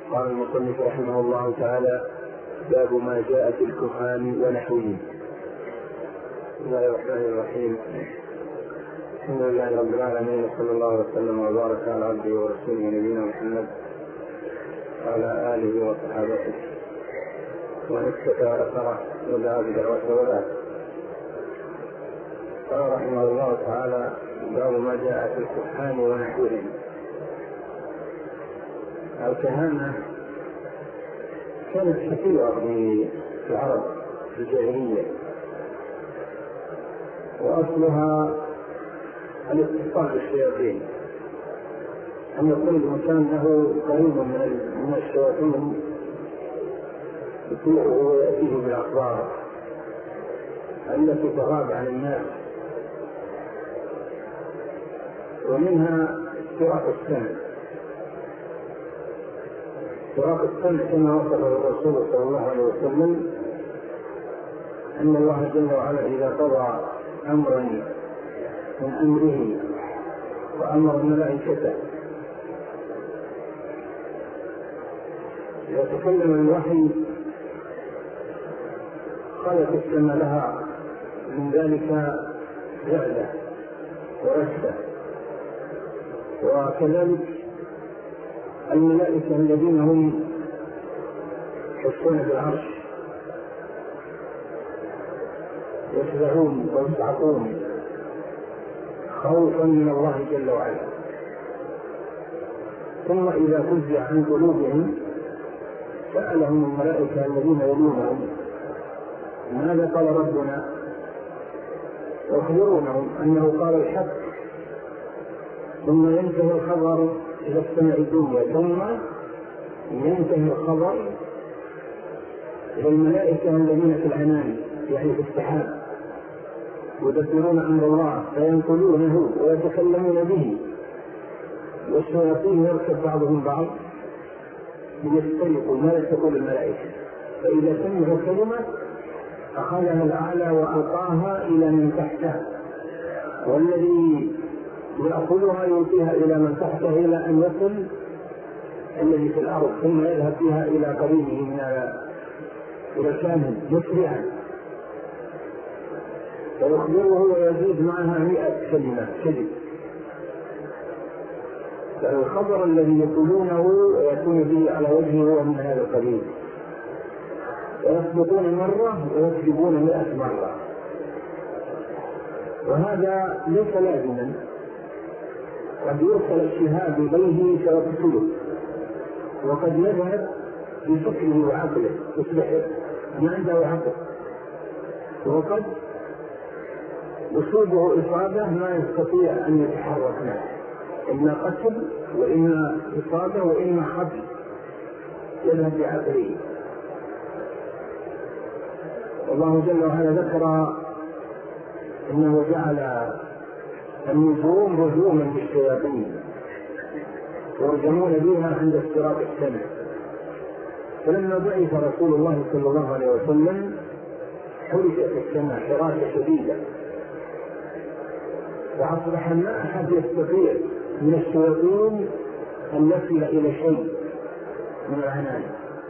قال المصنف رحمه الله تعالى: باب ما جاء في الكهان ونحوهم. بسم الله الرحمن الرحيم. الحمد لله رب العالمين، وصلى الله وسلم وبارك على عبده ورسوله نبينا محمد وعلى آله وصحابته ومن اقتفى أثره ودعا بدعوته وبعد. قال رحمه الله تعالى: باب ما جاء في الكهان ونحوهم. الكهانة كانت كثيرة في العرب في الجاهلية، وأصلها الاتصال بالشياطين، أن يكون الإنسان له قريب من الشياطين يطيعه ويأتيه بالأخبار التي تغاب عن الناس، ومنها استراق السمع. استراق السمع كما وصفه الرسول صلى الله عليه وسلم أن الله جل وعلا إذا قضى أمرا من أمره وأمر الملائكة يتكلم الوحي خلت السماء لها من ذلك رعدة ورشدة، وكذلك الملائكة الذين هم يحسون بالعرش يسبحون ويصعقون خوفا من الله جل وعلا. ثم إذا فزع عن قلوبهم سألهم الملائكة الذين يلونهم: ماذا قال ربنا؟ يخبرونهم أنه قال الحق. ثم ينتهي الخبر إلى السماء الدنيا، ثم ينتهي الخبر إلى الملائكة الذين في العنان، يعني في السحاب، يدبرون أمر الله فينقلونه ويتكلمون به، والشياطين يركب بعضهم بعض ليسترقوا ما تقول الملائكة، فإذا سمعوا كلمة أخذها الأعلى وألقاها إلى من تحته، والذي يأخذها يلقيها إلى من تحته إلى أن يصل الذي في الأرض، ثم يذهب بها إلى قريبه من الكامل مسرعا، ويخبره ويزيد معها 100 كلمة كذب. فالخبر الذي يقولونه يكون به على وجهه هو من هذا القبيل، ويصدقون مرة ويكذبون 100 مرة. وهذا ليس لازما، قد يرسل الشهاب إليه فيقتله، وقد يذهب بفكره وعقله يصبح ما عنده عقل، وقد يصيبه إصابة ما يستطيع أن يتحرك معه، إما قتل وإما إصابة وإما حبل، يذهب بعقله. الله جل وعلا ذكر إنه جعل النجوم رجوما للشياطين يرجمون بها عند استراق السمع. فلما بعث رسول الله صلى الله عليه وسلم حركت السماء حراسة شديدة، فأصبح ما أحد يستطيع من الشياطين أن يصل إلى شيء من العنان،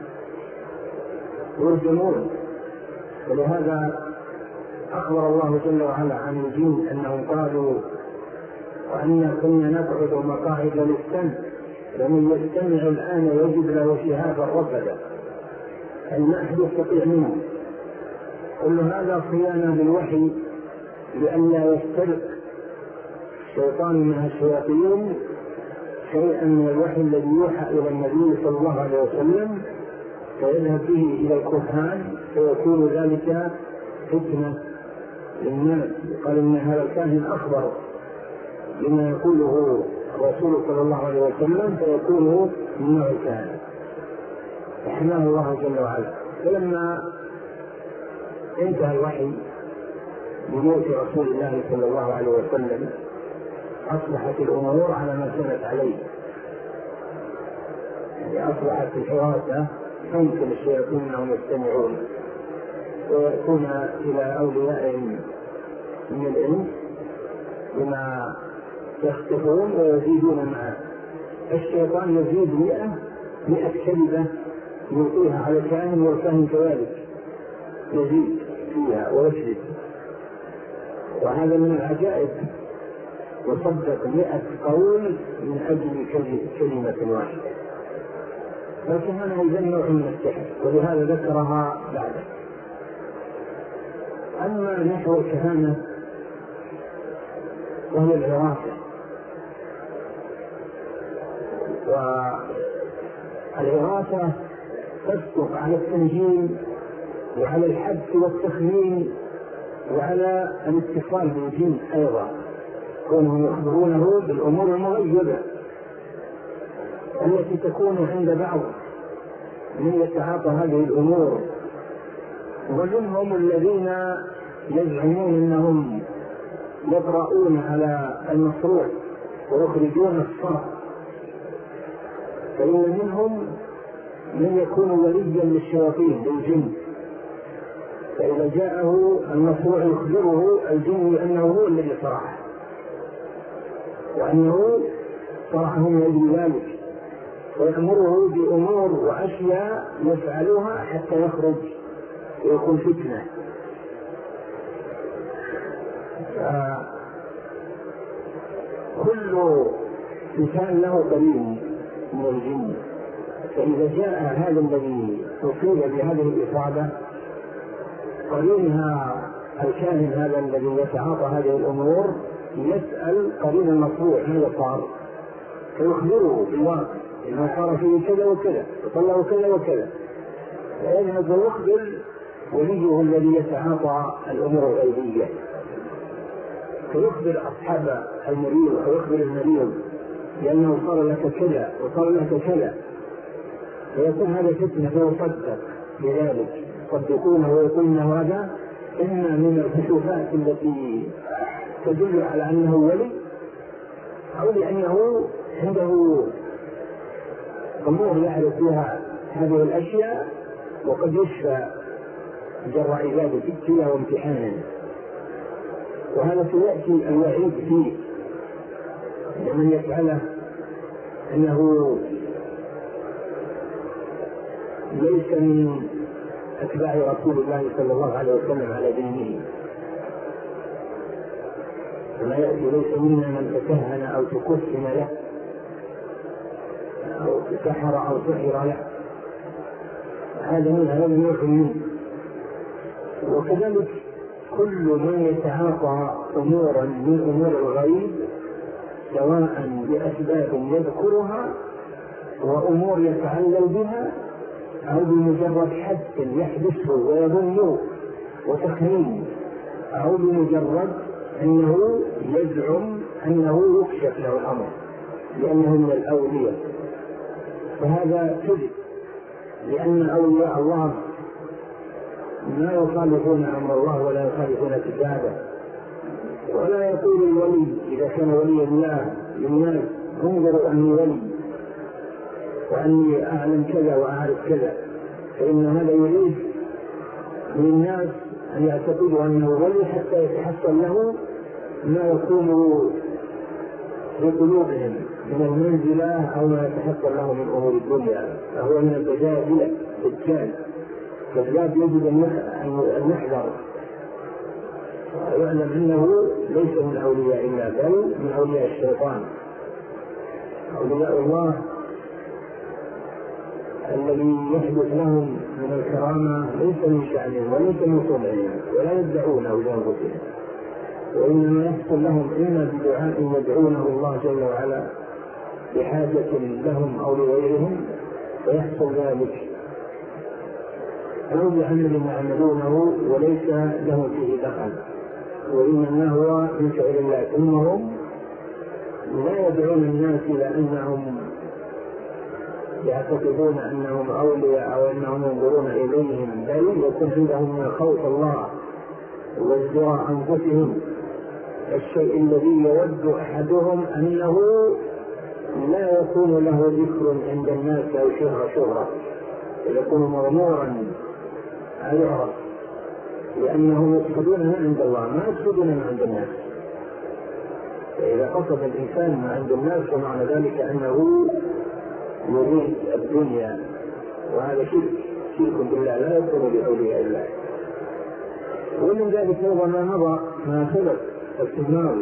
يرجمون. ولهذا أخبر الله جل وعلا عن الجن أنهم قالوا: وأنا كنا نقعد مقاعد للسمع ومن يستمع الآن يجد له شهابا رصدا، أي ما أحد يستطيع منه. كل هذا صيانة بالوحي لئلا يسترق الشيطان من الشياطين شيئا من الوحي الذي يوحى إلى النبي صلى الله عليه وسلم، فيذهب به إلى الكهان فيكون ذلك فتنة للناس. قال إن هذا الكاهن أخبر لما يقوله الرسول صلى الله عليه وسلم فيكون من نوع الكاهن، فحماه الله جل وعلا. فلما انتهى الوحي بموت رسول الله صلى الله عليه وسلم أصبحت الأمور على ما كانت عليه، يعني أصبحت الحراسة يمكن الشياطين أنهم يستمعون ويأتون إلى أوليائهم من الإنس بما يخطفون ويزيدون معه. الشيطان يزيد 100 100 كلمة يلقيها على كائن والكائن كذلك يزيد فيها ويشرد، وهذا من العجائب. وصدق 100 قول من أجل كلمة واحدة. فالكهانة إذا نوع من السحر، ولهذا ذكرها بعده. أما نحو الكهانة وهي العرافة، والعرافة تصدق على التنجيم وعلى الحدس والتخمين وعلى الاتصال بالجن أيضا، كونهم يخبرونه بالأمور المغيبة التي تكون عند بعض من يتعاطى هذه الأمور. ومنهم الذين يزعمون أنهم يقرؤون على المشروع ويخرجون الصرف، فإن منهم من يكون وليا للشياطين للجن، فإذا جاءه المشروع يخبره الجن أنه هو الذي صرعه وأنه صرعه من أجل ذلك، ويأمره بأمور وأشياء يفعلها حتى يخرج ويكون فتنة. كل إنسان له قرين من الجن، فإذا جاء هذا الذي أصيب بهذه الإصابة قرينها الكاهن هذا الذي يتعاطى هذه الأمور يسأل قرين المصروع ماذا صار، فيخبره بالواقع إنه صار فيه كذا وكذا وصلى كذا وكذا، فيذهب ويخبر وليه الذي يتعاطى الأمور الغيبية، فيخبر أصحاب المريض أو يخبر المريض لأنه صار لك كذا وصار لك كذا، فيكون هذا فتنة فيصدق بذلك، يصدقونه ويقولون هذا إما من الكشوفات التي تدل على أنه ولي، أو لأنه عنده أمور يعرف فيها هذه الأشياء وقد يشفى جراء ذلك ابتلاء وامتحانا. وهذا سيأتي الوعيد فيه لمن يفعله أنه ليس من أتباع رسول الله صلى الله عليه وسلم على دينه، وما يأتي ليس منا من تكهن أو تكهن له أو تسحر أو سحر له، هذا نوع منه. وكذلك كل من يتعاطى أمورا من أمور الغيب سواء بأسباب يذكرها وأمور يتعلل بها أو بمجرد حدث يحدثه ويظنه وتخمين، أو بمجرد أنه يزعم أنه يكشف له الأمر لأنه من الأولياء، فهذا كذب، لأن أولياء الله لا يخالفون أمر الله ولا يخالفون كتابه. ولا يقول الولي إذا كان ولي الله للناس انظروا أني ولي وأني أعلم كذا وأعرف كذا، فإن هذا يريد من الناس أن يعتقدوا أنه ولي حتى يتحصل له ما يكون في قلوبهم من المنزلة أو ما يتحصل له من أمور الدنيا، فهو من البجادلة الدجال، فالذات يجب أن يحذر ويعلم أنه ليس من أولياء الله بل من أولياء الشيطان. أولياء الله الذي يحدث لهم من الكرامة ليس من شأنهم وليس من صنعهم ولا يدعونه لأنفسهم، وإنما يحصل لهم إما بدعاء يدعونه الله جل وعلا بحاجة لهم أو لغيرهم فيحصل ذلك، أو بعمل يعملونه وليس له فيه دخل، وإنما هو من فعل الله. ثم هم لا يدعون الناس إلى أنهم يعتقدون أنهم أولياء أو أنهم ينظرون إليهم، بل يكون عندهم من خوف الله وازدراء أنفسهم، الشيء الذي يود أحدهم أنه لا يكون له ذكر عند الناس أو شهرة، يكون مغمورا يعرف، لأنهم يقصدون ما عند الله ما يقصدون ما عند الناس. فإذا قصد الإنسان ما عند الناس فمعنى ذلك أنه يريد الدنيا، وهذا شرك بالله لا يكون بأولياء الله. ومن ذلك أيضا ما مضى ما سبق التماوي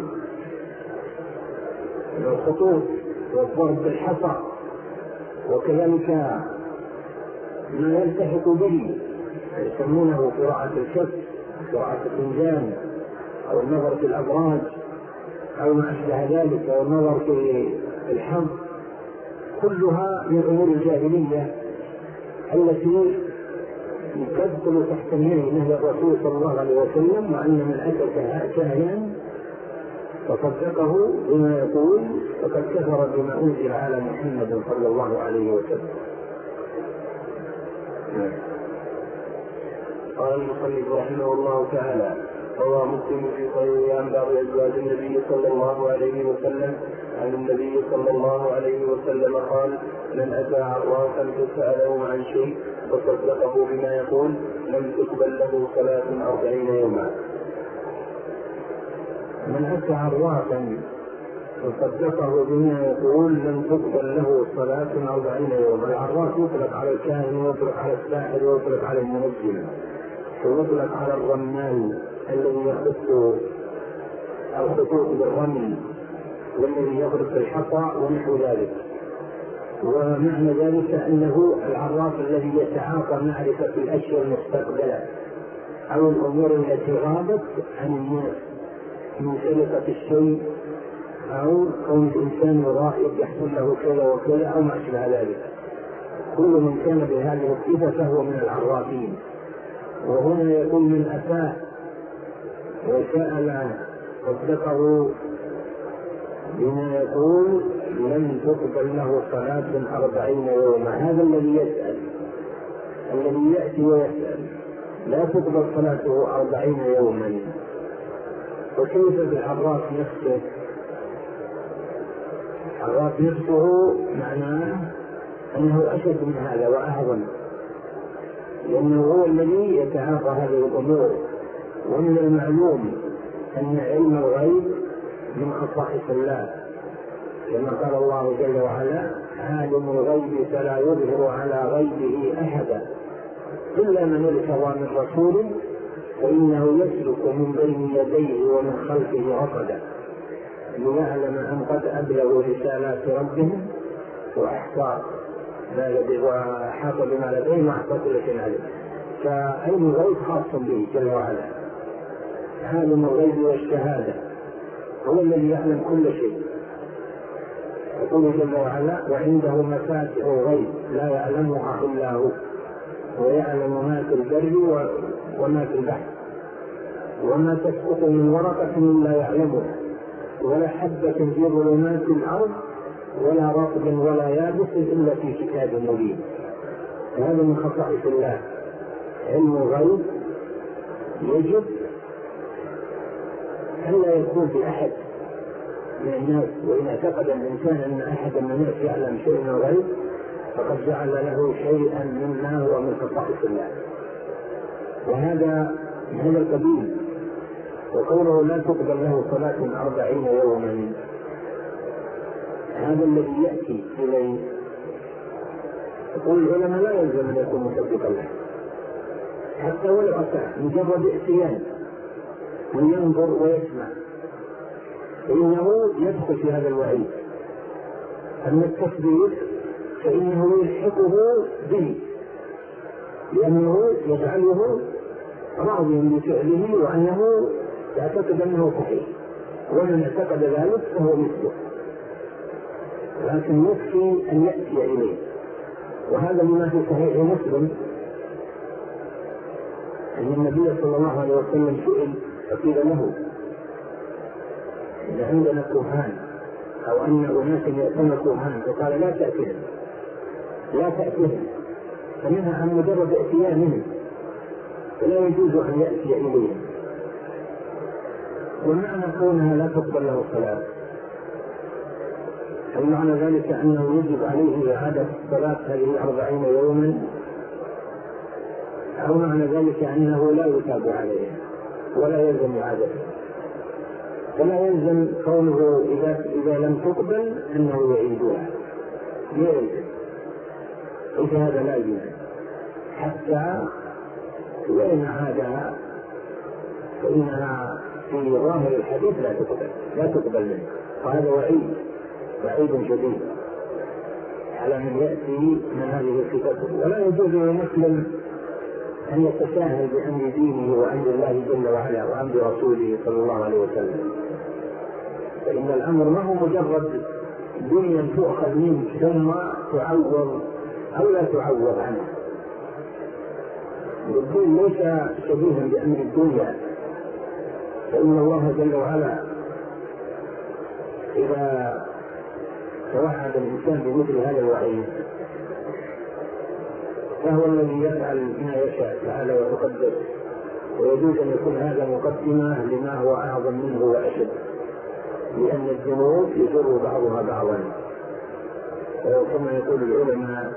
من الخطوط والضرب بالحصى، وكذلك ما يلتحق به يسمونه قراءة الكف، قراءة الفنجان، أو النظر في الأبراج، أو ما أشبه ذلك، أو النظر في الحظ، كلها من أمور الجاهلية التي تدخل تحت نهي الرسول صلى الله عليه وسلم، وأن من أتى كاهنا فصدقه بما يقول فقد كفر بما أنزل على محمد صلى الله عليه وسلم. قال المصنف رحمه الله تعالى: روى مسلم في صحيحه عن بعض ازواج النبي صلى الله عليه وسلم عن النبي صلى الله عليه وسلم قال: من اتى عرافا فساله عن شيء فصدقه بما يقول لم تقبل له صلاة 40 يوما. من اتى عرافا فصدقه بما يقول لم تقبل له صلاة 40 يوما. العراف يطلق على الكاهن، ويطلق على الساحر، ويطلق على المنجم، ويطلق على الرمال الذي يخط الخطوط بالرمل، والذي يضرب بالحصى ونحو ذلك. ومعنى ذلك أنه العراف الذي يتعاطى معرفة الأشياء المستقبلة أو الأمور التي غابت عن الناس من سرقة الشيء، أو كون الإنسان يراقب يحصل له كذا وكذا أو ما أشبه ذلك. كل من كان بهذه الصفة فهو من العرافين. وهنا يقول من أتاه وسأل صدقه بما يقول لم تقبل له صلاة 40 يوما. هذا الذي يسأل، الذي يأتي ويسأل لا تقبل صلاته 40 يوما. وكيف بالعراف نفسه؟ العراف نفسه معناه أنه أشد من هذا وأعظم، لأنه هو الذي يتعاطى هذه الأمور. ومن المعلوم أن علم الغيب من خصائص الله، كما قال الله جل وعلا: عالم الغيب فلا يظهر على غيبه أحدا إلا من ارتضى من رسول فإنه يسلك من بين يديه ومن خلفه رصدا ليعلم أن قد أبلغوا رسالات ربهم وأحصى وحاط بما لديهم وأحصى كل شيء عليه. فعلم الغيب خاص به جل وعلا. عالم الغيب والشهادة هو الذي يعلم كل شيء. يقول جل وعلا: وعنده مفاتح الغيب لا يعلمها إلا هو ويعلم ما في البر وما في البحر وما تسقط من ورقة إلا يعلمها ولا حبة في ظلمات الأرض ولا رطب ولا يابس إلا في كتاب مبين. هذا من خصائص الله علم الغيب. يجب أن لا يكون في أحد من الناس، وإن اعتقد الإنسان أن أحد من الناس يعلم شيء من الغيب فقد جعل له شيئا مما هو من خصائص الله، وهذا من هذا القبيل. وقوله لا تقبل له صلاة 40 يوما، هذا الذي يأتي إليه. يقول العلماء لا يلزم أن يكون مصدقا له، حتى ولو أتى مجرد اتيان وينظر ويسمع فإنه يدخل في هذا الوعيد. أما التصديق فإنه يلحقه به، لأنه يجعله راضيا بفعله وأنه يعتقد أنه صحيح، ومن اعتقد ذلك فهو مثله. لكن يكفي أن يأتي إليه. وهذا لما في صحيح مسلم أن النبي صلى الله عليه وسلم سئل فقيل له: إن عندنا كهان أو أن أناس يأتون كهان، فقال: لا تأتهم، لا تأتهم، فمنها عن مجرد اتيانهم فلا يجوز أن يأتي إليهم. ومعنى كونها لا تقبل له الصلاة، ومعنى ذلك أنه يجب عليه إعادة الصلاة هذه 40 يوما، أو معنى ذلك أنه لا يتاب عليه ولا يلزم إعادته. فلا يلزم كونه إذا لم تقبل أنه يعيدها، يلزم ليس هذا لا يجوز، حتى وإن هذا فإنها في ظاهر الحديث لا تقبل منه، وهذا وعيد شديد على من يأتي من هذه الصفات. ولا يجوز للمسلم أن يتساهل بأمر دينه وأمر الله جل وعلا وأمر رسوله صلى الله عليه وسلم، فإن الأمر ما هو مجرد دنيا تؤخذ منه ثم تعوض أو لا تعوض عنه. الدين ليس شبيها بأمر الدنيا، فإن الله جل وعلا إذا توعد الإنسان بمثل هذا الوعيد فهو الذي يفعل ما يشاء تعالى وتقدس، ويجوز أن يكون هذا مقدمة لما هو أعظم منه وأشد، لأن الذنوب يجر بعضها بعضا. وكما يقول العلماء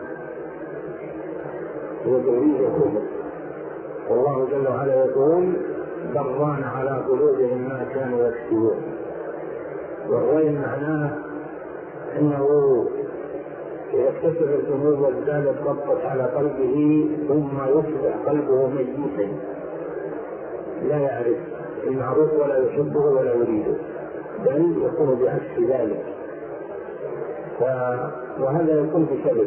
هو تغيير الكفر، والله جل وعلا يقول بران على قلوبهم ما كانوا يكسبون. والرين معناه انه يكتسب الذنوب وازدادت ضبطت على قلبه ثم يصبح قلبه ميتا لا يعرف المعروف ولا يحبه ولا يريده، بل يكون بعكس ذلك. وهذا يكون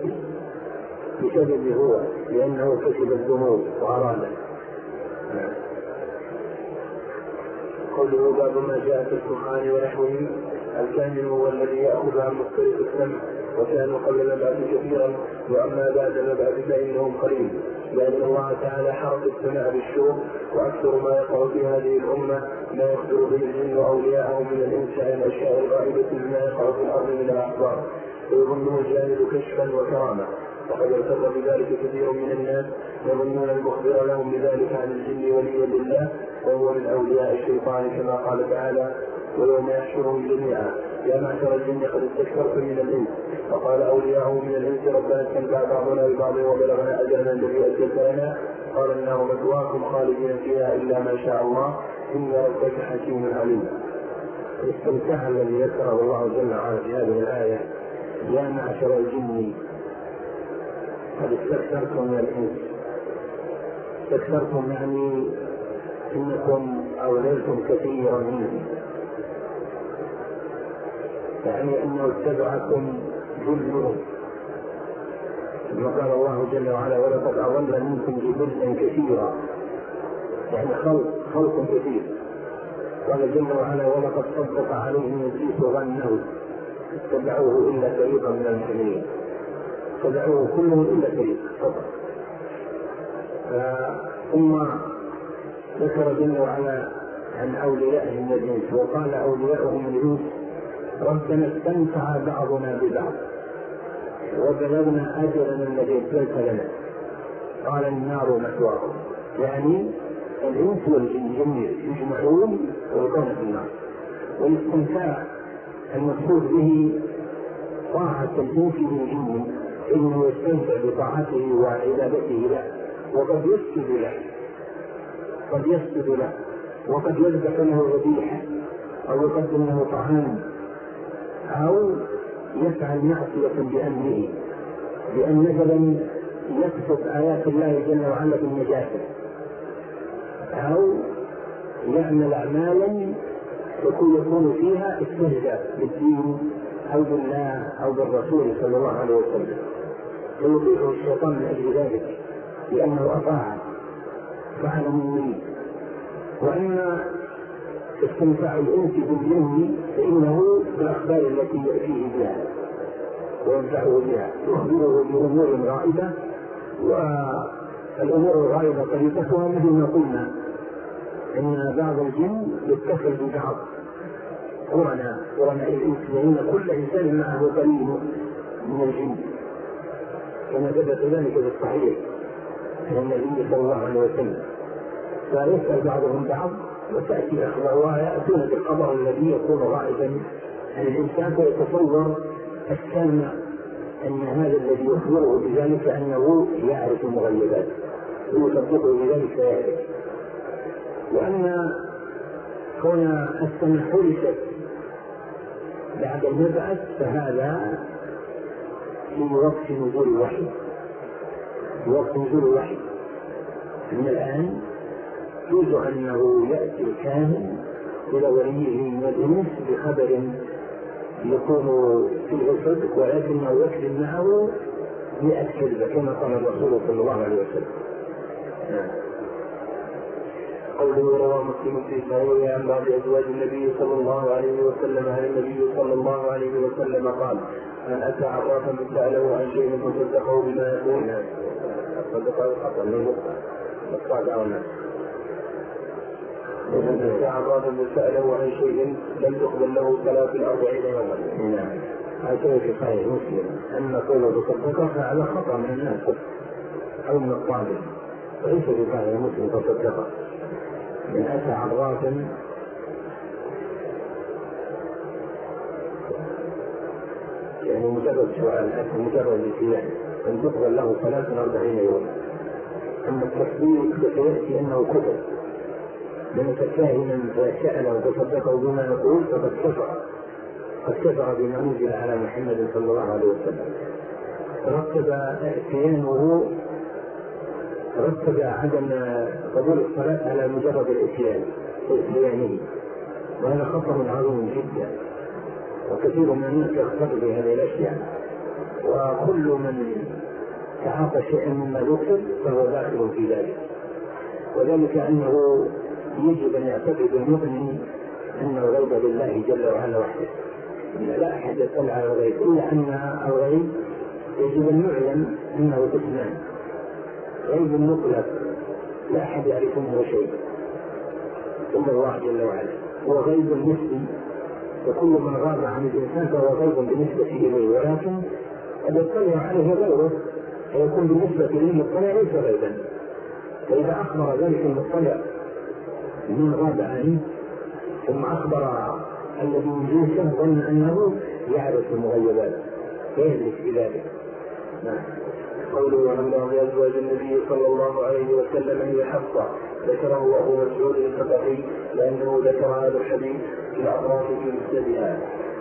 بسببه هو، لأنه كسب الذنوب وأراده. قوله باب ما جاء في الدخان ونحوه. الكامل هو الذي يأخذ عن مختلف السمع، وكانوا قبل المبعث كثيرا، وأما بعد المبعث فإنهم قليل، لأن الله تعالى حرق السمع بالشوق، وأكثر ما يقع في هذه الأمة ما يخبر به الجن وأولياءهم من الإنس عن الأشياء الغائبة مما يقع في الأرض من الأخبار، ويظنه الجاهل كشفا وكرامة، وقد ارتضى بذلك كثير من الناس يظنون المخبر لهم بذلك عن الجن وليا لله وهو من أولياء الشيطان، كما قال تعالى ويوم يحشرهم جميعا يا معشر الجن قد استكثرتم من الإنس، وقال أولياءه من الإنس ربنا استمتع بعضنا ببعض وبلغنا أجلنا الذي أجلت لنا قال النار مثواكم خالدين فيها إلا ما شاء الله إن ربك حكيم عليم. الاستمتاع الذي ذكره الله جل وعلا في هذه الآية يا معشر الجن قد استكثرتم من الإنس، استكثرتم يعني إنكم أوليتم كثيرا منه، يعني أنه اتبعكم جلهم، كما قال الله جل وعلا ولقد أضل منكم جبلا كثيرا، يعني خلق كثير. قال جل وعلا ولقد صدق عليهم إبليس ظنه اتبعوه إلا فريقا من المؤمنين، اتبعوه كلهم إلا فريق فقط. ثم ذكر جل وعلا عن أوليائهم من الإنس وقال أولياؤهم من الإنس ربنا استمتع بعضنا ببعض وبلغنا أجلنا الذي أجلت لنا قال النار مثواكم، يعني الإنس والجن يجمعون ويكون في النار. والاستمتاع المقصود به طاعة الإنس للجن، إنه يستمتع بطاعته وعبادته له، وقد يسجد له وقد يذبح له ذبيحة أو يقدم له طعام أو يفعل معصية بأمره، بأن مثلا يكتب آيات الله جل وعلا بالنجاسة أو يعمل أعمالا يكون فيها استهزاء بالدين أو بالله أو بالرسول صلى الله عليه وسلم، فيطيعه الشيطان من أجل ذلك لأنه أطاع فعل مني. وأما استمتاع الإنس بالجن فإنه بالأخبار التي يأتيه بها وينفعه بها، يخبره بأمور غائبة، والأمور الغائبة طريقتها مثل ما قلنا أن بعض الجن يتصل ببعض قرناء الإنس، لأن كل إنسان معه قرين من الجن كما ثبت ذلك في الصحيح عن النبي صلى الله عليه وسلم. فيسأل بعضهم بعض وتأتي أخبار ويأتون بالخبر الذي يكون غائبا عن الإنسان، فيتصور السامع أن هذا الذي يخبره بذلك أنه يعرف المغيبات ويصدقه بذلك فيعرف. وأن كون السمع حرست بعد المبعث فهذا في وقت نزول الوحي، في وقت نزول الوحي. من الآن يجوز أنه يأتي الكاهن إلى وليه من الإنس بخبر يكون فيه صدق ولكنه يكذب معه 100 كذبة كما قال الرسول صلى الله عليه وسلم. قوله رواه مسلم في صحيحه عن بعض ازواج النبي صلى الله عليه وسلم عن النبي صلى الله عليه وسلم قال: من اتى عرافا فساله عن شيء فصدقه بما يقول صدقه خطا من ومن اتى عرافا فساله عن شيء لم تقبل له صلاة 40 يوما. نعم. هذا في صحيح مسلم ان قوله تصدقه فعلى خطا من الناس او من الطالب، وليس في صحيح مسلم تصدقه. من أتى عرافا يعني مجرد سؤال مجرد الاتيان أن تقبل له 43 يوما. أما التصديق فيأتي أنه كفر، لأن كاهنا فسأله وتصدقه بما يقول فقد كفر بما أنزل على محمد صلى الله عليه وسلم. رتب عدم قبول الصلاة على مجرد الاتيان يعني، وهذا خطر عظيم جدا، وكثير من الناس يختار بهذه الأشياء، وكل من تعاطى شيئا مما ذكر فهو داخل في ذلك. وذلك أنه يجب أن يعتقد المؤمن أن الغيب لله جل وعلا وحده، لا أحد يطلع على الغيب، إلا أن الغيب يجب أن نعلم أنه قسمان: غيب مطلق لا أحد يعرف منه شيء إلا الله جل وعلا، هو غيب نسبي، وكل من غاب عن الإنسان فهو غيب بالنسبة إليه، ولكن قد يطلع عليه غيره فيكون بالنسبة للمطلع ليس غيبا. فإذا أخبر ذلك المطلع من غاب عنه ثم أخبر الذي يجلسه ظن أنه يعرف المغيبات فيهلك بذلك. قوله عن بعض ازواج النبي صلى الله عليه وسلم هي حفصه، ذكره ابو مسعود الثقفي لانه ذكر هذا الحديث في الاطراف في مسندها.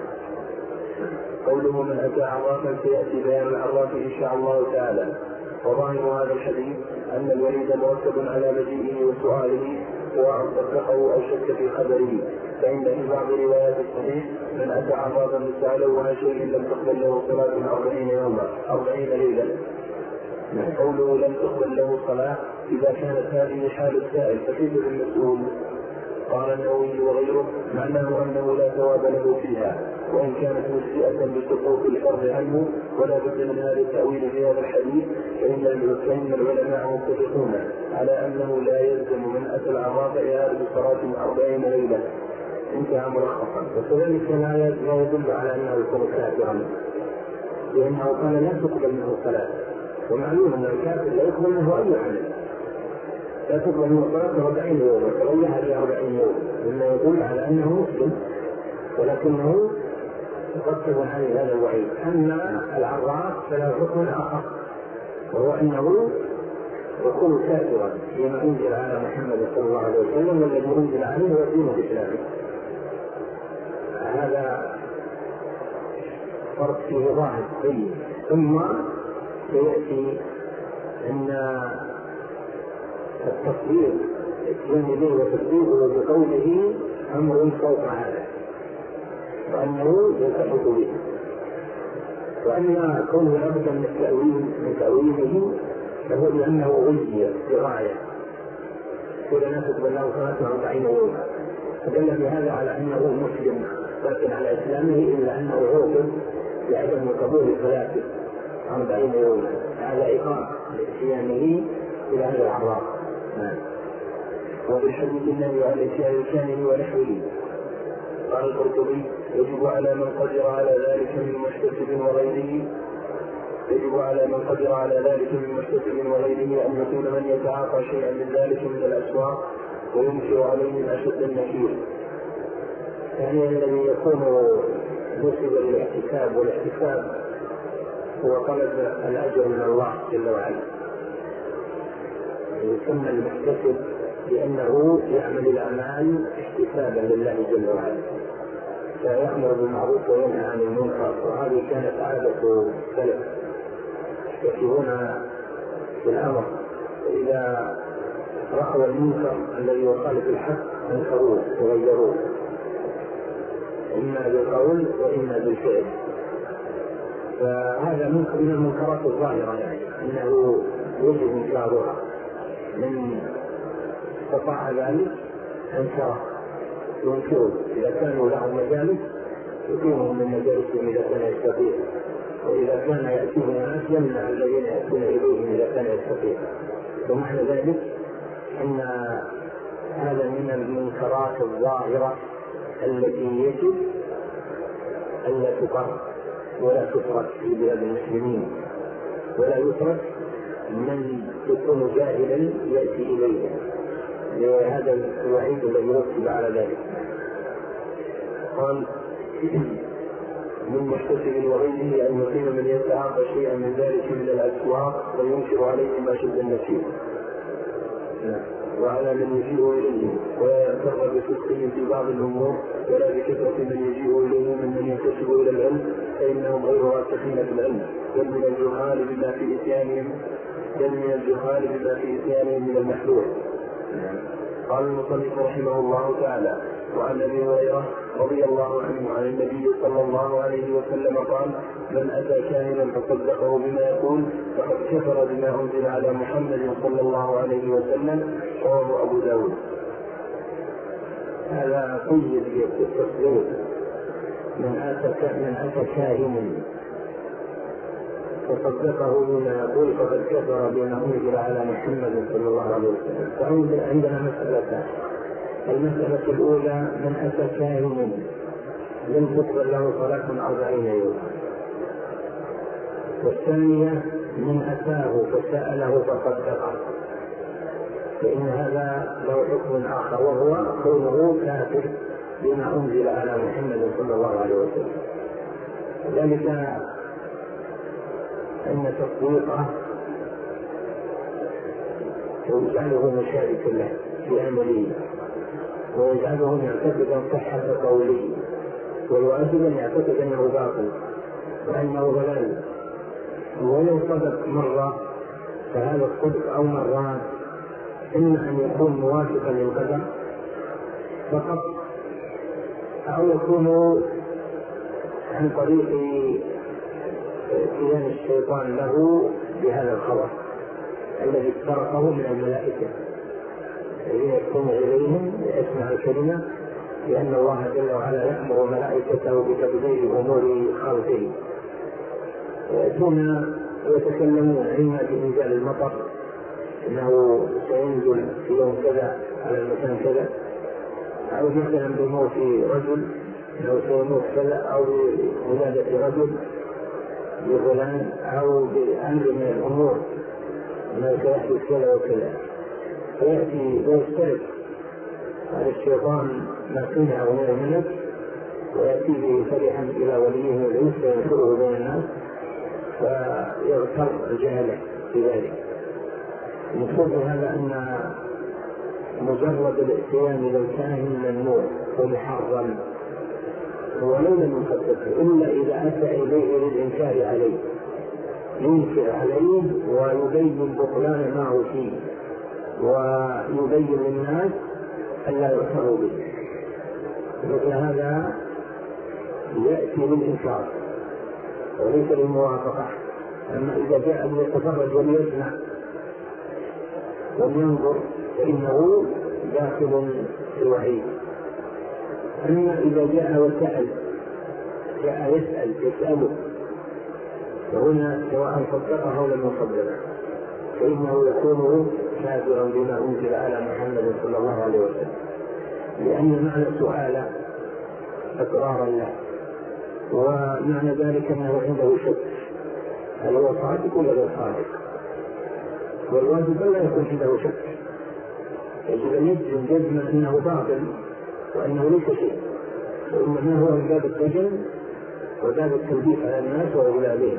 قوله من اتى عرافا سياتي بيان العراف ان شاء الله تعالى. وظاهر هذا الحديث ان الوليد مرتب على مجيئه وسؤاله سواء صدقه او شك في خبره، فإن في بعض روايات الصحيح من اتى عرافا ساله عن شيء لم تقبل له صلاة 40 يوما 40 ليلة. قوله لم تقبل له صلاة إذا كانت هذه حال السائل فكيف بالمسؤول؟ قال النووي وغيره معناه أنه لا ثواب له فيها، وإن كانت مجزئة بسقوط الفرض عنه، ولا بد من هذا التأويل في هذا الحديث، فإن العلماء متفقون على أنه لا يلزم من أتى العراف إعادة صلاة 40 ليلة. انتهى ملخصا. وكذلك لا يدل على أنه يكون كافرا، لأنه قال لا تقبل منه الصلاة، ومعلوم أن الكافر لا يقبل منه أي عمل، لا تقبل منه الصلاة 40 يوم وتغيها ل 40 يوم، مما يدل على أنه مسلم، ولكنه يقصد عليه هذا الوعيد. أما العراف فلا حكم آخر، وهو أنه يكون كافرا فيما أنزل على محمد صلى الله عليه وسلم، والذي أنزل عليه هو الدين الإسلامي. هذا فرق فيه ظاهر طيب. ثم سيأتي أن التصديق الترمذي وتصديقه بقوله أمر فوق هذا، وأنه يلتحق به، وأن كونه أبدا من تأويله فهو لأنه غير بغاية كل لا تقبل له صلاة 40 يوما، فدل بهذا على أنه مسلم لكن على إسلامه، إلا أنه عوقب بعدم قبول صلاته 40 يوما، هذا إقامة لإتيانه إلى هذا العراف. وفي الحديث النهي عن إتيان الكاهن ونحوه. قال القرطبي يجب على من قدر على ذلك من محتسب وغيره أن يكون من يتعاطى شيئا من ذلك من الأسواق وينكر عليه أشد النكير، يعني الذي يكون نسب للاحتساب، والاحتساب هو طلب الأجر من الله جل وعلا. يسمى المحتسب لأنه يعمل الأعمال احتسابا لله جل وعلا، فيأمر بالمعروف وينهى عن المنكر، وهذه كانت عادة السلف يحتسبون بالأمر، إذا رأوا المنكر الذي يخالف الحق انكروه وغيروه، إما بالقول وإما بالفعل. فهذا من المنكرات الظاهرة، يعني أنه يجب إنكارها، من استطاع ذلك أنكره ينكره. إذا كانوا لهم مجالس يقيمهم من مجالسهم إذا كان يستطيع، وإذا كان يأتيهم ناس يمنع الذين يأتون إليهم إذا كان يستطيع. ومعنى ذلك أن هذا من المنكرات الظاهرة التي يجب ألا تقر ولا تترك في بلاد المسلمين، ولا يترك من يكون جاهلا يأتي إليه، لهذا الوعيد الذي يرتب على ذلك. قال من محتسب وغيره أن يقيم من يتعاطى شيئا من ذلك من الأسواق وينكر عليه ما شد النسيب، وعلى من يجيء إليه ولا يغتر بفسقهم في بعض الأمور ولا بكثرة من يجيء إليه من ينتسب إلى العلم، فإنهم غير راسخين في العلم، بل من الجهال بما في إتيانهم من المحذور. قال المصنف رحمه الله تعالى: وعن ابي هريره رضي الله عنه عن النبي صلى الله عليه وسلم قال: من اتى كاهنا فصدقه بما يقول فقد كفر بما انزل على محمد صلى الله عليه وسلم. رواه ابو داود. هذا قيد بالتصديق. من اتى كاهنا فصدقه بما يقول فقد كفر بما انزل على محمد صلى الله عليه وسلم. فعندنا مسألتان: المسألة الأولى من أتى كاهنا لم تقبل له صلاة 40 يوما، والثانية من أتاه فسأله فصدقه، فإن هذا له حكم آخر، وهو كونه كافر بما أنزل على محمد صلى الله عليه وسلم. ذلك أن تصديقه يجعله مشاركا له في عمله، ويجعله يعتقد صحة قوله، والواجب أن يعتقد أنه باطل وأنه ضلال. ولو صدق مرة فهذا الصدق أو مرات إما أن يكون موافقا للقدر فقط، أو يكون عن طريق اتيان الشيطان له بهذا الخبر الذي افترقه من الملائكة الذين يستمع إليهم يسمع الكلمة، لأن الله جل وعلا يأمر ملائكته بتدبير أمور خلقه، ويأتون ويتكلمون إما بإنزال المطر، إنه سينزل في يوم كذا على المكان كذا، أو مثلا بموت رجل أنه سيموت كذا، أو بولادة رجل بفلان، أو بأمر من الأمور أنه سيحدث كذا وكذا، فيأتي ويسترد على الشيطان ما سمعه من الملك ويأتي به فرحا إلى وليه العيس فينشره بين الناس فيغتر الجهل في ذلك. المقصود هذا أن مجرد الاتيان للكاهن ممنوع ومحرم، ولو لم يصدقه إلا إذا أتى إليه للإنكار عليه، ينكر عليه ويبين بطلان ما هو فيه، ويبين للناس ألا يؤثروا به، مثل هذا يأتي للإنكار وليس للموافقة. أما إذا جاء ليتفرج وليسمع ولينظر فإنه داخل في الوعيد. أما إذا جاء وسأل، جاء يسأله، فهنا سواء صدقه أو لم يصدقه فإنه يكون كافرا بما أنزل على محمد صلى الله عليه وسلم، لأن معنى السؤال إقرارا له، ومعنى ذلك أنه عنده شك هل هو صادق ولا غير صادق، والواجب لا يكون عنده شك، يجب أن يجزم جزما أنه باطل وأنه ليس شيء، وإنما هو من باب الدجل وباب التلبيس على الناس وأولادهم.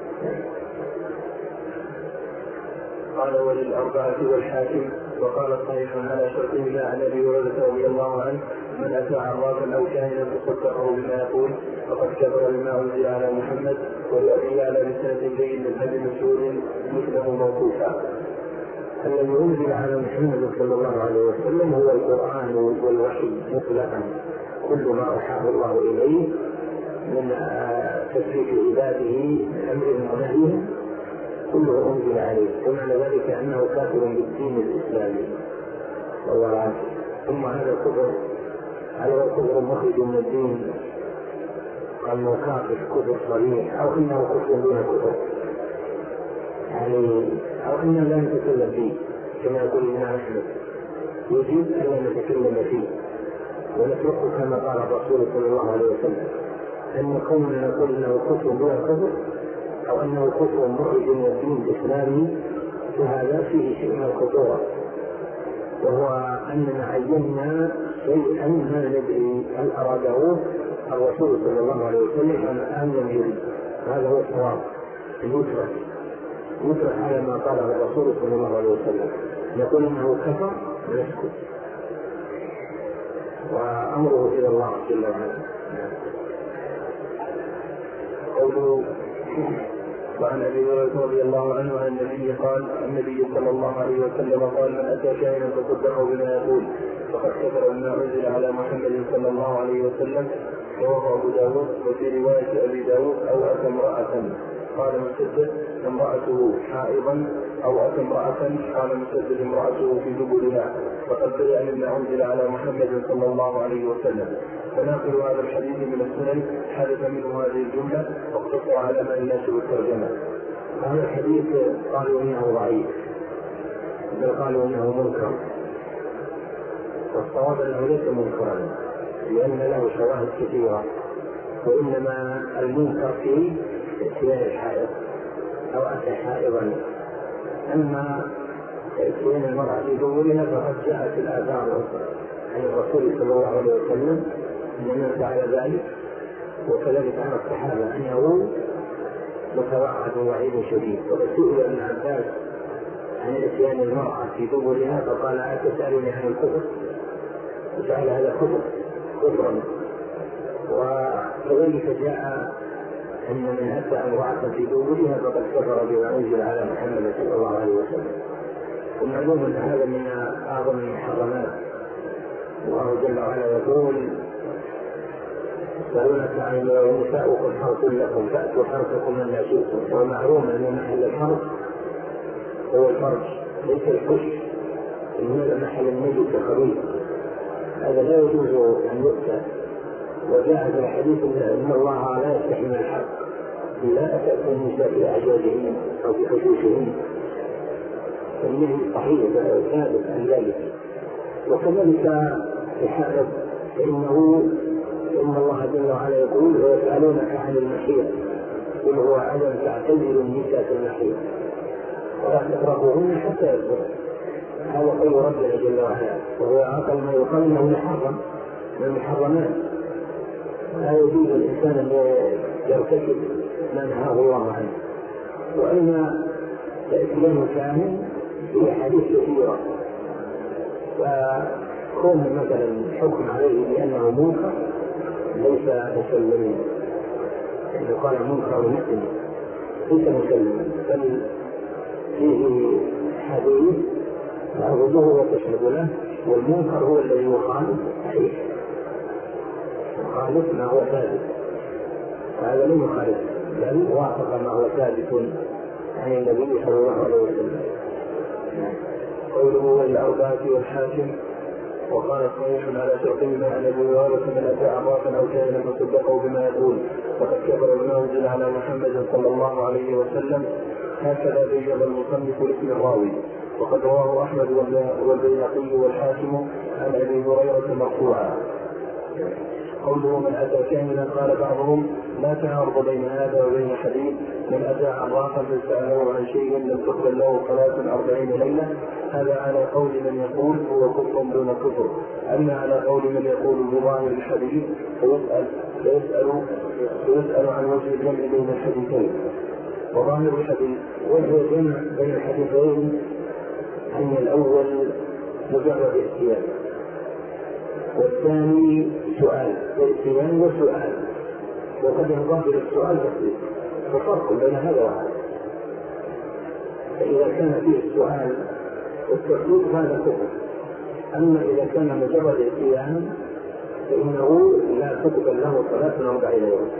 قال: وللأربعة والحاكم. وقال صحيح على شرطهما عن أبي هريرة رضي الله عنه: من أتى عرافا أو كاهنا فصدقه بما يقول فقد كفر بما أنزل على محمد، ويؤدي على بسنة جيد من أبي مسعود مثله موقوفا. الذي أنزل على محمد صلى الله عليه وسلم هو القرآن والوحي مطلقا، كل ما أوحاه الله إليه من تشريف عباده من أمر ونهي كله أنزل عليه، ومعنى ذلك أنه كافر بالدين الإسلامي. ثم هذا الكفر مخرج من الدين، أنه كافر كفر صريح، أو أنه كفر دون كفر، يعني أو أنه لا نتكلم فيه كما يقول الإمام أحمد، يجب أن لا نتكلم فيه ونتركه كما قال الرسول صلى الله عليه وسلم. أن كوننا نقول أنه كفر دون كفر أو أنه كفر مخرج من الدين الإسلامي، فهذا فيه شيء من الخطورة، وهو أننا عينا شيئا ما ندري هل أراده الرسول صلى الله عليه وسلم أم لم يرد. هذا هو الصواب، يترك على ما قاله الرسول صلى الله عليه وسلم، يقول انه كفر ونسكت، وامره الى الله جل وعلا. قوله وعن ابي هريره رضي الله عنه عن النبي قال: النبي صلى الله عليه وسلم قال: من اتى كائنا فصدقه بما يقول فقد كفر بما انزل على محمد صلى الله عليه وسلم. رواه ابو داود. وفي روايه ابي داود: او اتى امراه، قال مسدد: امرأته حائضا، أو أتى امرأة، قال مسدد: امرأته في دبرها، فقد بين مما أنزل على محمد صلى الله عليه وسلم. فناقل هذا الحديث من السنن حدث منه هذه الجملة واقتصر على ما يناسب الترجمة. هذا الحديث قالوا إنه ضعيف، بل قالوا إنه منكر، والصواب أنه ليس منكرا لأن له شواهد كثيرة، وإنما المنكر فيه اتيان الحائض أو أتى حائضا. أما اتيان المرأة في دبرها فقد جاءت الآثار عن الرسول صلى الله عليه وسلم أنه فعل ذلك، وكذلك عن الصحابة أنه متوعد وعيد شديد. وقد سئل ابن عباس عن اتيان المرأة في دبرها فقال: أتسألني عن الكفر؟ وسأل هذا كفرا. وكذلك جاء أن من أتى امرأة في دبرها فقد كفر بما أنزل على محمد صلى الله عليه وسلم. ومعلوم أن هذا من أعظم المحرمات. الله جل وعلا يقول: يسألونك عن نساؤكم حرث لكم فأتوا حرثكم من شئتم. ومعلوم أن محل الحرث هو الفرج ليس الكشف، إن هذا محل النجس الخبيث، هذا لا يجوز أن يؤتى. وجاء في الحديث أن الله لا يستحي من الحق، لا أتأتوا النساء في أعجازهن أو في حشوشهن، فالنهي صحيح ثابت عن ذلك. وكذلك الحائض فإن الله جل وعلا يقول: ويسألونك عن المحيض قل هو أذى فاعتزلوا النساء في المحيض ولا تقربوهن حتى يكبرن. هذا قول ربنا جل وعلا، وهو عقل ما يقال انه محرم من المحرمات. لا يجوز الانسان ان يرتكب ما نهاه الله عنه. واما تأتيان كامل في حديث كثيرة، فكون مثلا حكم عليه بأنه منكر ليس مسلما، يعني قال منكر مسلم ليس مسلما، بل فيه حديث تعرضه وتشهد له، والمنكر هو الذي يخالف صحيح، يخالف ما هو ثابت، وهذا لم يخالف بل وافق ما هو ثابت عن النبي صلى الله عليه وسلم. قوله والأربعة والحاكم. وقال صحيح على شرطهما عن ابي هريره: من اتى عرافا او كائنا فصدقه بما يقول فقد كفر بما انزل على محمد صلى الله عليه وسلم. هكذا بين المصنف لاسم الراوي. وقد رواه احمد والبيهقي والحاكم عن ابي هريره مرفوعا. قوله من اتى كاهنا، قال بعضهم: لا تعارض بين هذا وبين حديث من اتى عرافا فساله عن شيء لم تقبل له صلاه 40 ليله. هذا على قول من يقول هو كفر دون كفر. اما على قول من يقول بظاهر الحديث فيسأل عن وجه الجمع بين الحديثين. وظاهر الحديث وهو جمع بين الحديثين أن الأول مجرد اتيان والثاني سؤال، اتيان وسؤال. وقد ينظر السؤال بسيط، ففرق بين هذا وهذا. فإذا كان فيه السؤال والتخطيط هذا كفر، أما إذا كان مجرد الاتيان فإنه لا تقبل له صلاة 40 يوما.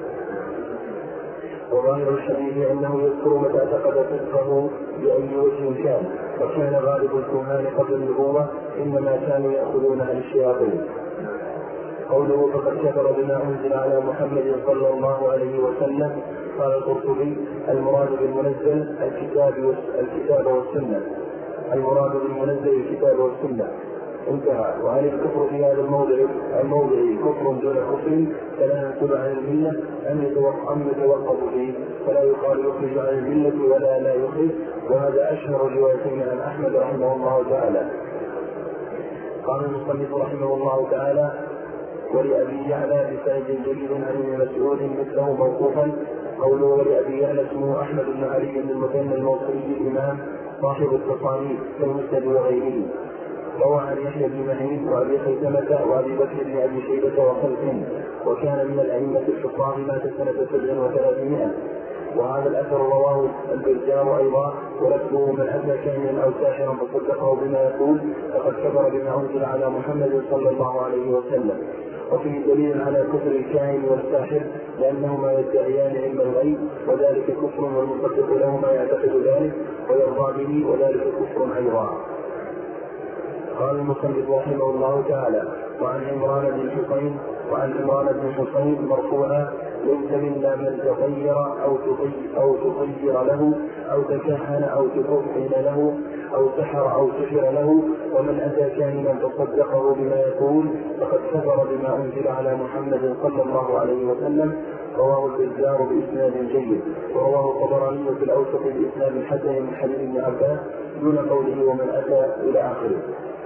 وظاهر الحديث أنه يذكر متى اعتقد صدقه بأي وجه كان، وكان غالب الكهان قبل النبوة إنما كانوا يأخذونها للشياطين. قوله فقد كفر بما أنزل على محمد صلى الله عليه وسلم، قال القرطبي المراد بالمنزل الكتاب والسنة، المراد بالمنزل الكتاب والسنة، انتهى. وهل الكفر في هذا الموضع كفر دون كفر فلا ينقل عن الملة أم يتوقف فيه، فلا يقال يخرج عن الملة ولا لا يخرج، وهذا أشهر روايتين عن أحمد رحمه الله تعالى. قال المصنف رحمه الله تعالى ولأبي يعلى بسند جديد عن ابن مسعود مثله موقوفا. قوله ولأبي يعلى اسمه أحمد بن علي بن المثنى الموصلي الإمام صاحب التصانيف كالمسند وغيره. روى عن يحيى بن معين وأبي خيثمة وأبي بكر بن أبي شيبة وخلف، وكان من الأئمة الحفاظ مات سنة 3700. وهذا الأثر رواه البزار أيضا، ولفظه من أتى كاهنا أو ساحرا فصدقه بما يقول فقد كفر بما أنزل على محمد صلى الله عليه وسلم. وفيه دليل على كفر الكاهن والساحر لأنهما يدعيان علم الغيب، وذلك كفر، والمصدق لهما يعتقد ذلك ويرضى به، وذلك كفر أيضا. قال المصنف رحمه الله تعالى وعن عمران بن حسين مرفوعا ليس منا من تغير أو تغير له أو تكهن أو تكهن له أو سحر أو سحر له، ومن أتى كاهنا فصدقه بما يقول فقد كفر بما أنزل على محمد صلى الله عليه وسلم. رواه البزار بإسناد جيد، ورواه الطبراني في الأوسط بإسناد حسن من حديث ابن عباس دون قوله ومن أتى إلى آخره.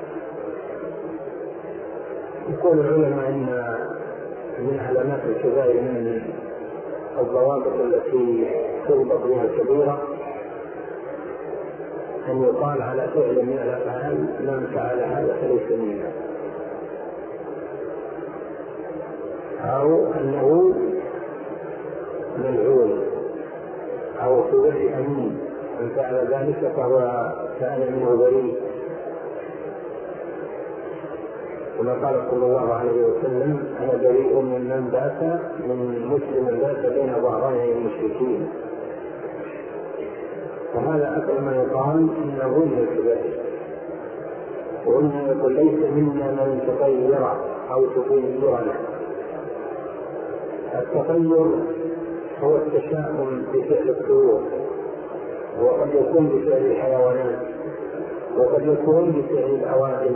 يقول العلماء أن من علامات الكبائر من الضوابط التي تضبط بها الكبيرة أن يقال على فعل من الأفعال من فعل هذا فليس منا، أو أنه ملعون، أو في وجه أمين من فعل ذلك فهو كان منه بريء، كما قال صلى الله عليه وسلم أنا بريء من بات من مسلم بات بين ظهراني المشركين. فهذا أكثر ما يقال إنه من الكبائر. وإنه يقول ليس منا من تطير أو تطير له. التطير هو التشاؤم بفعل الطيور، وقد يكون بفعل الحيوانات، وقد يكون بفعل الأوادم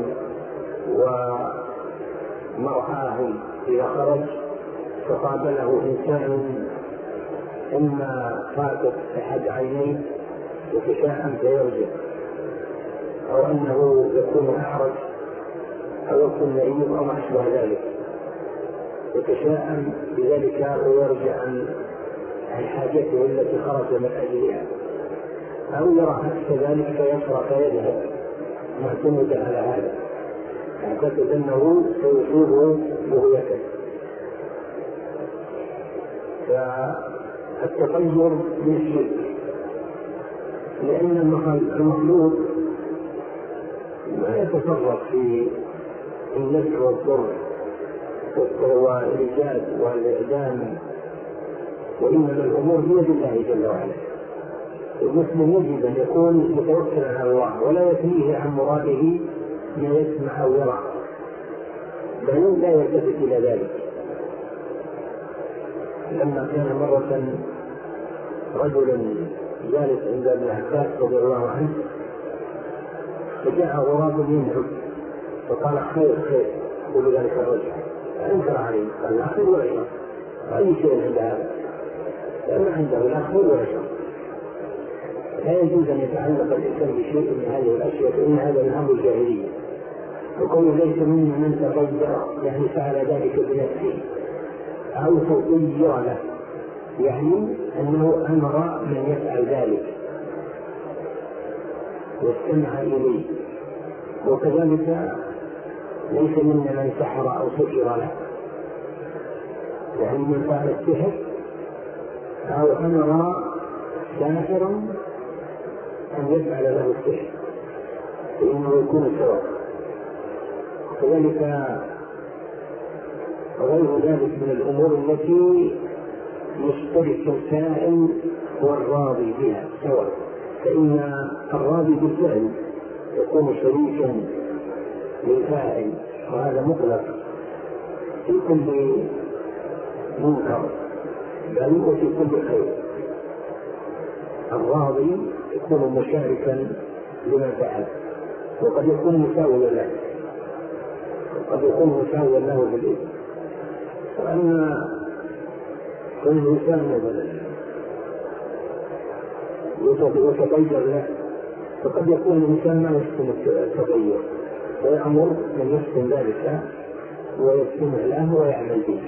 ومرعاهم إذا خرج فقابله إنسان إما فاتت أحد عينيه وتشاءم فيرجع، أو أنه يكون أحرج أو يكون نئيم أو ما أشبه ذلك وتشاءم بذلك ويرجع عن حاجته التي خرج من أجلها، أو يرى عكس ذلك فيسرع فيذهب معتمدا على هذا يعتقد أنه سيصيبه بغيته. فالتطير من الشرك، لأن المخلوق ما يتصرف في النفع والضر والإيجاد والإعدام، وإنما الأمور بيد الله جل وعلا. المسلم يجب أن يكون متوكلا على الله ولا يثنيه عن مراده ما يسمع أو يرى، بل لا يلتفت إلى ذلك. لما كان مرة رجل جالس عند ابن عباس رضي الله عنه فجاء غراب ينهب فقال خير خير، يقول ذلك الرجل فأنكر عليه قال لا خير ولا شر، أي شيء عند هذا لأن عنده لا خير ولا شر. لا يجوز أن يتعلق الإنسان بشيء من هذه الأشياء، فإن هذا من أمر الجاهلية. وقول ليس منا من تغير يعني فعل ذلك بنفسه أو تغير له، يعني أنه أمر من يفعل ذلك واستمع إليه. وكذلك ليس منا من سحر أو سحر له، يعني من فعل السحر أو أمر ساحرا أن يفعل له السحر فإنه يكون سواء. وكذلك غير ذلك من الأمور التي يشترك الفاعل والراضي بها سواء، فإن الراضي بالفعل يكون شريكا للفاعل، وهذا مطلق في كل منكر بل وفي كل خير. الراضي يكون مشاركا لما فعل، وقد يكون مساويا له، وقد يكون مساويا له بالإذن. وأما كل إنسان مثلا يتغير له، فقد يكون الإنسان ما يحسن التغير ويأمر من يحسن ذلك ويحسنه له ويعمل به،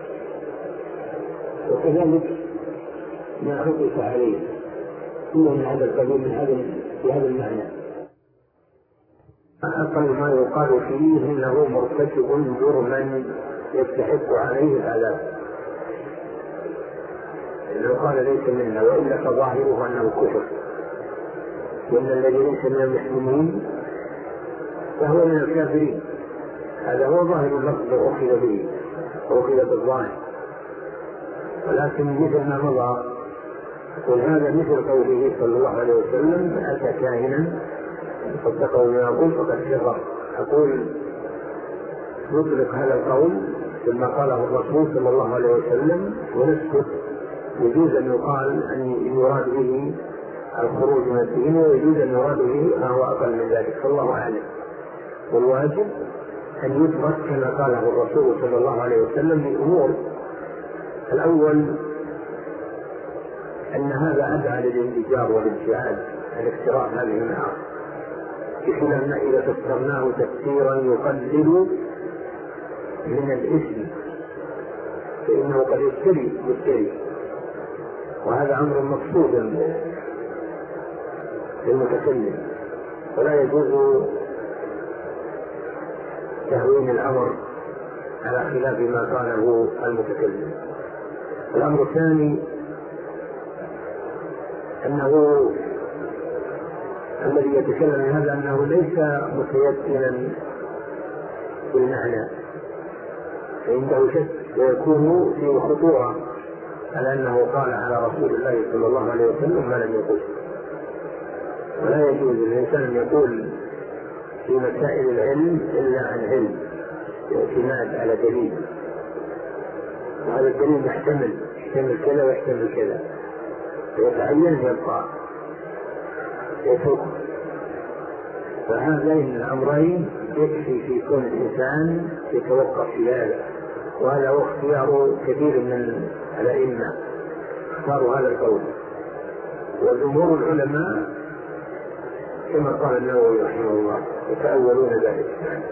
وكذلك ما عطف عليه هو من هذا القبيل بهذا المعنى. أقل ما يقال فيه إنه مرتكب جرما يستحق عليه العذاب، لو قال ليس منا وإلا فظاهره أنه كفر، وإن الذي ليس من المسلمين فهو من الكافرين. هذا هو ظاهر اللفظ أخذ به وأخذ بالظاهر، ولكن مثل ما مضى وهذا مثل قوله صلى الله عليه وسلم: من أتى كاهنا صدقه بما يقول فقد كفر. أقول نطلق هذا القول ثم قاله الرسول صلى الله عليه وسلم ونسكت. يجوز أن يقال أن يراد به الخروج من الدين، ويجوز أن يراد به ما هو أقل من ذلك، فالله أعلم. والواجب أن يدرك كما قاله الرسول صلى الله عليه وسلم بأمور. الأول أن هذا أدعى للانفجار والانفعال، الاقتراء هذه النار، بخلاف ما إذا فسرناه تفسيرا يقلل من الإثم فإنه قد يشتري، وهذا أمر مقصود للمتكلم، ولا يجوز تهوين الأمر على خلاف ما قاله المتكلم. الأمر الثاني أنه الذي يتكلم من هذا أنه ليس متيقنا بالمعنى، فعنده شك ويكون فيه خطورة على أنه قال على رسول الله صلى الله عليه وسلم ما لم يقل. ولا يجوز للإنسان أن يقول في مسائل العلم إلا عن علم باعتماد على دليل، وهذا الدليل يحتمل كذا ويحتمل كذا، ويتعين يبقى يترك. فهذين الأمرين يكفي في كون الإنسان يتوقف في هذا، وهذا هو اختيار كثير من الأئمة، اختاروا هذا القول. وجمهور العلماء كما قال النووي رحمه الله يتأولون ذلك.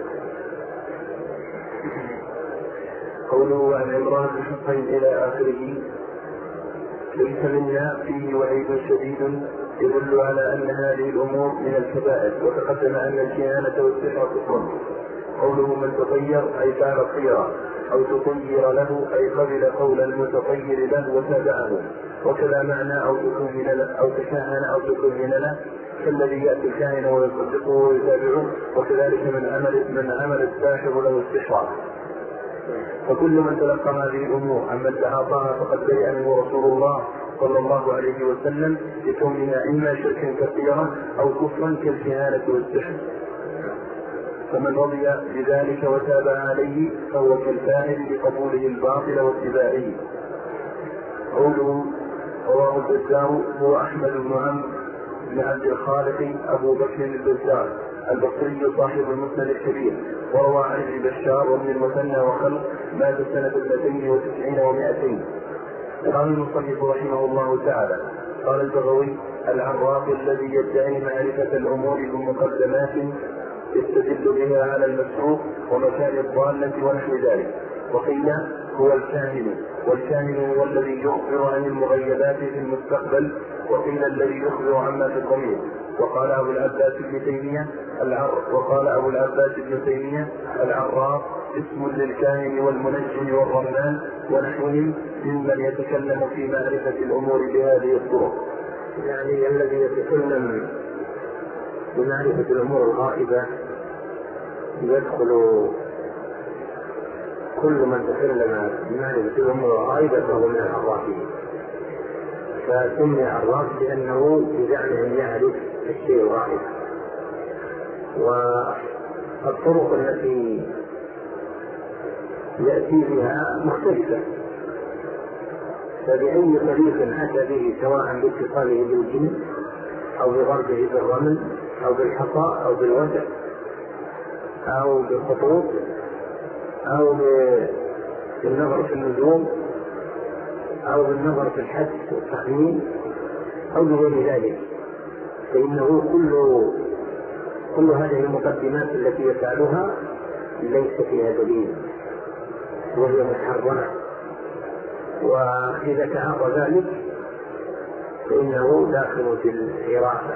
قوله عن عمران بن حصين إلى آخره: ليس منا فيه وعيد شديد يدل على أن هذه الأمور من الكبائر، وتقدم أن الكهانة والسحر كفر. قوله من تطير أي فعل الطيرة، أو تطير له أي قبل قول المتطير له وتابعه، وكذا معنى أو تكون له أو تكهن أو تكون له، كالذي يأتي الكاهن ويصدقه ويتابعه، وكذلك من عمل الساحر له السحر. فكل من تلقى هذه الأمور عمن تعاطاها فقد برئ منه رسول الله صلى الله عليه وسلم لكونها إما شركا كثيرا أو كفرا كالكهانة والسحر. فمن رضي بذلك وتابع عليه فهو كالفاعل بقبوله الباطل واتباعه. قوله رواه البزار هو أحمد بن عمرو بن عبد الخالق أبو بكر البزار البصري صاحب المسند الكبير، وروى عن ابن بشار وابن المثنى وخلق، مات سنة 92 و200. قال المصنف رحمه الله تعالى: قال البغوي: العراف الذي يدعي معرفة الأمور بمقدمات يستدل بها على المسروق ومكان الضالة ونحو ذلك. وقيل هو الكاهن، والكاهن هو الذي يخبر عن المغيبات في المستقبل، وقيل الذي يخبر عما في الضمير. وقال أبو العباس ابن تيمية العراف اسم للكاهن والمنجم والرمان ونحوهم ممن يتكلم في معرفة الأمور بهذه الطرق. يعني الذي يتكلم بمعرفة الأمور الغائبة يدخل كل من تكلم بمعرفة الأمور الغائبة فهو من العرافين، فسمي عراف لأنه بزعمه يعرف الشيء الغائب. والطرق التي يأتي بها مختلفة، فبأي طريق أتى به سواء باتصاله بالجن أو بضربه بالرمل أو بالحصى أو بالوجع أو بالخطوط أو بالنظر في النجوم أو بالنظر في الحدس والتخمين أو بغير ذلك، فإنه كل هذه المقدمات التي يفعلها ليس فيها دليل وهي محرمة، وإذا تعرض ذلك فإنه داخل في الحراسة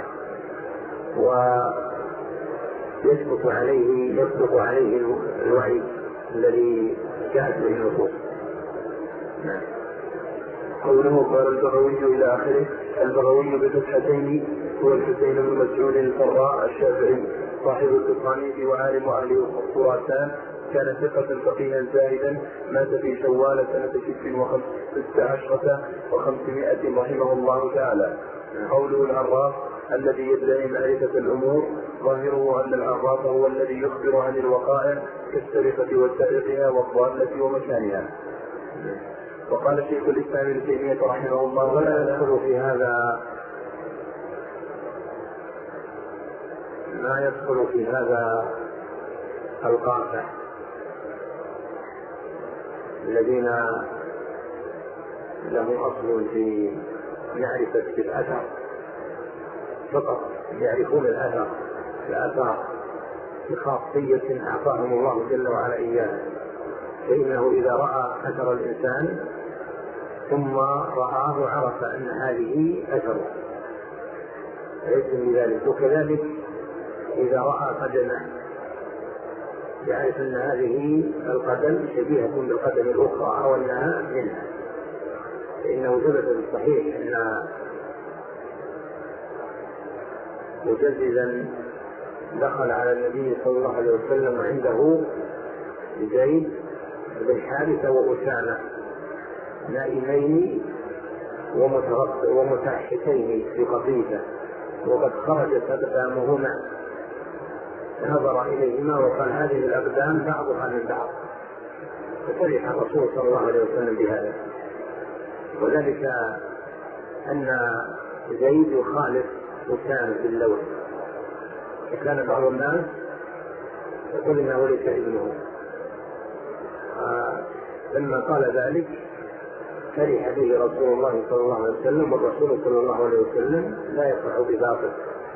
ويسقط عليه الوعي الذي جاءت به النصوص. قوله قال البغوي إلى آخره. البغوي بفتحتين هو الحسين بن مسعود الفراء الشافعي صاحب التصانيف وعالم أهل خراسان، كان ثقة فقيها زاهدا، مات في شوال سنة 16 و500 رحمه الله تعالى. قوله العراف الذي يدعي معرفة الأمور، ظاهره أن العراف هو الذي يخبر عن الوقائع كالسرقة وسائقها والضالة ومكانها. وقال شيخ الإسلام ابن تيمية رحمه الله ولا يدخل في هذا ما يدخل في هذا القاطع الذين لهم أصل في معرفة الأثر فقط، يعرفون الأثر بخاصية أعطاهم الله جل وعلا إياه، فإنه إذا رأى أثر الإنسان ثم رآه عرف أن هذه أثره فيجزم بذلك. وكذلك إذا رأى قدمه يعرف أن هذه القدم شبيهة بالقدم الأخرى أو أنها منها، فإنه ثبت بالصحيح أن مجددا دخل على النبي صلى الله عليه وسلم عنده زيد بن حارثة وأسامة نائمين ومتعشتين في قطيفة، وقد خرجت أقدامهما، نظر إليهما وقال هذه الأقدام بعضها من بعض، ففرح الرسول صلى الله عليه وسلم بهذا، وذلك أن زيد يخالف أسامة في اللون، فكان بعض الناس يقول إنه ليس ابنه، لما قال ذلك فرح به رسول الله صلى الله عليه وسلم، والرسول صلى الله عليه وسلم لا يفرح بباطل،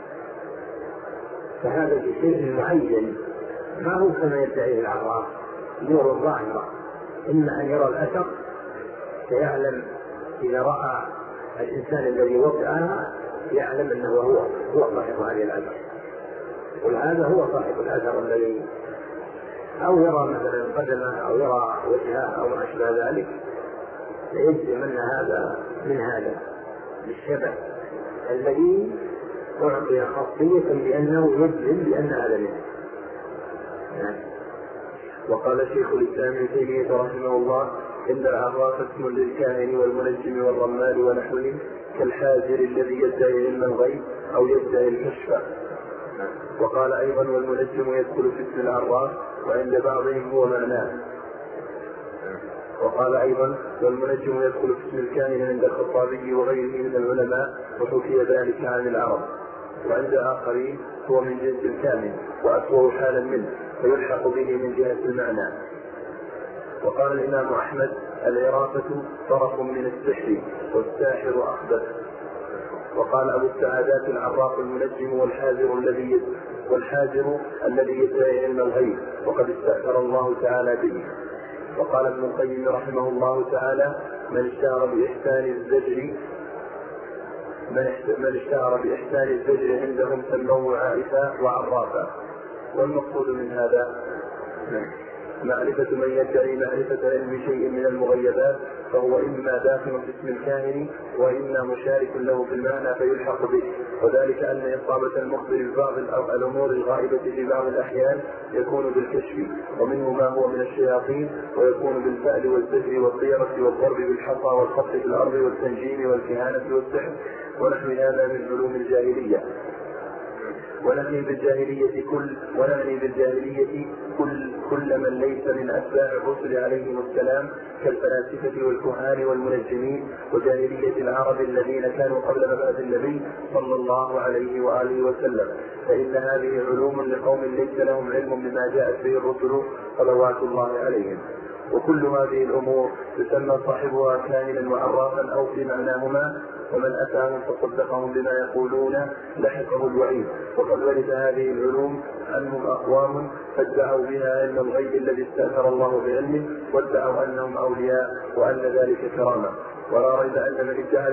فهذا بشيء معين ما هو كما يدعيه العراف نور الظاهرة، إما أن يرى الأثر فيعلم إذا رأى الإنسان الذي وقعها يعلم أنه هو صاحب هذه الأثر، وهذا هو صاحب الأثر الذي أو يرى مثلا قدمه أو يرى وجهه أو ما أشبه ذلك، فيجزم أن هذا من هذا بالشبه الذي أعطي خاصية بأنه يجزم بأن هذا منه. وقال شيخ الإسلام ابن تيمية رحمه الله إن العراف اسم للكاهن والمنجم والرمال ونحوهم كالحاجر الذي يدعي علم الغيب أو يدعي الكشف. وقال أيضا والمنجم يدخل في اسم العراف وعند بعضهم هو معناه. وقال أيضا والمنجم يدخل في اسم الكاهن عند الخطابي وغيره من العلماء، وحكي ذلك عن العرب، وعند آخرين هو من جنس الكاهن وأسوأ حالا منه فيلحق به من جهة المعنى. وقال الإمام أحمد العرافة طرف من السحر والساحر أخبث. وقال أبو السعادات العراف المنجم والحاجر الذي يدعي علم الغيب، وقد استأثر الله تعالى به. وقال ابن القيم رحمه الله تعالى من اشتهر بإحسان الزجر عندهم سموه عائفا وعرافا. والمقصود من هذا معرفة من يدعي معرفة علم شيء من المغيبات فهو إما داخل في اسم الكاهن وإما مشارك له في المعنى فيلحق به، وذلك أن إصابة المخبر ببعض الأمور الغائبة في بعض الأحيان يكون بالكشف، ومنه ما هو من الشياطين، ويكون بالفأل والزجر والطيرة والضرب بالحصى والخط في الأرض والتنجيم والكهانة والسحر ونحو هذا من علوم الجاهلية. ونعني بالجاهلية كل من ليس من أتباع الرسل عليهم السلام كالفلاسفة والكهان والمنجمين، وجاهلية العرب الذين كانوا قبل مبعث النبي صلى الله عليه وآله وسلم، فإن هذه علوم لقوم ليس لهم علم بما جاءت به الرسل صلوات الله عليهم. وكل هذه الأمور تسمى صاحبها كاهنا وعرافا أو في معناهما، ومن أتاهم فصدقهم بما يقولون لحقه الوعيد. وقد ورد هذه العلوم عنهم أقوام فادعوا بها علم الغيب الذي استأثر الله بعلمه، وادعوا أنهم أولياء وأن ذلك كرامة. ولا ريب أن من ادعى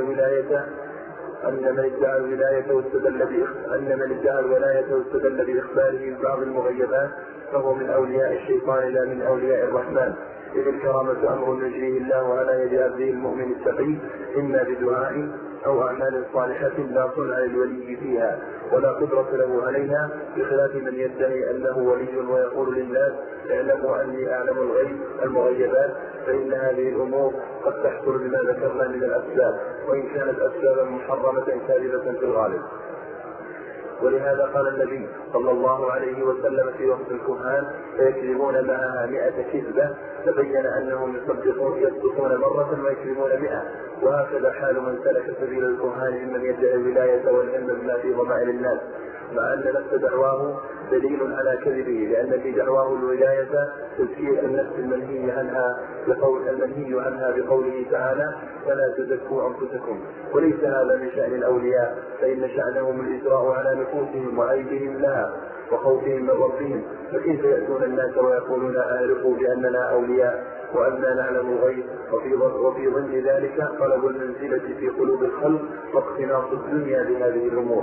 الولاية واستدل بإخباره ببعض المغيبات فهو من أولياء الشيطان لا من أولياء الرحمن، إذ الكرامة أمر يجريه الله على يد عبده المؤمن التقي إما بدعاء أو أعمال صالحة لا صنع للولي فيها ولا قدرة له عليها، بخلاف من يدعي أنه ولي ويقول للناس اعلموا أني أعلم الغيب المغيبات، فإن هذه الأمور قد تحصل بما ذكرنا من الأسباب، وإن كانت أسبابا محرمة كاذبة في الغالب. ولهذا قال النبي صلى الله عليه وسلم في وصف الكهان فيكذبون معها 100 كذبة، تبين أنهم يصدقون مرة ويكذبون 100. وهكذا حال من سلك سبيل الكهان ممن يدعي الولاية والعلم بما في ضمائر الناس، مع أن نفس دعواه دليل على كذبه، لأن في دعواه الولاية تزكية النفس المنهي عنها بقوله تعالى فلا تزكوا أنفسكم، وليس هذا من شأن الأولياء، فإن شأنهم الإجراء على نفوسهم وعيبهم لها وخوفهم من ربهم. فكيف يأتون الناس ويقولون أعرفوا بأننا أولياء وأننا نعلم الغيب، وفي ظل ذلك طلب المنزلة في قلوب الخلق واقتناص الدنيا بهذه الأمور.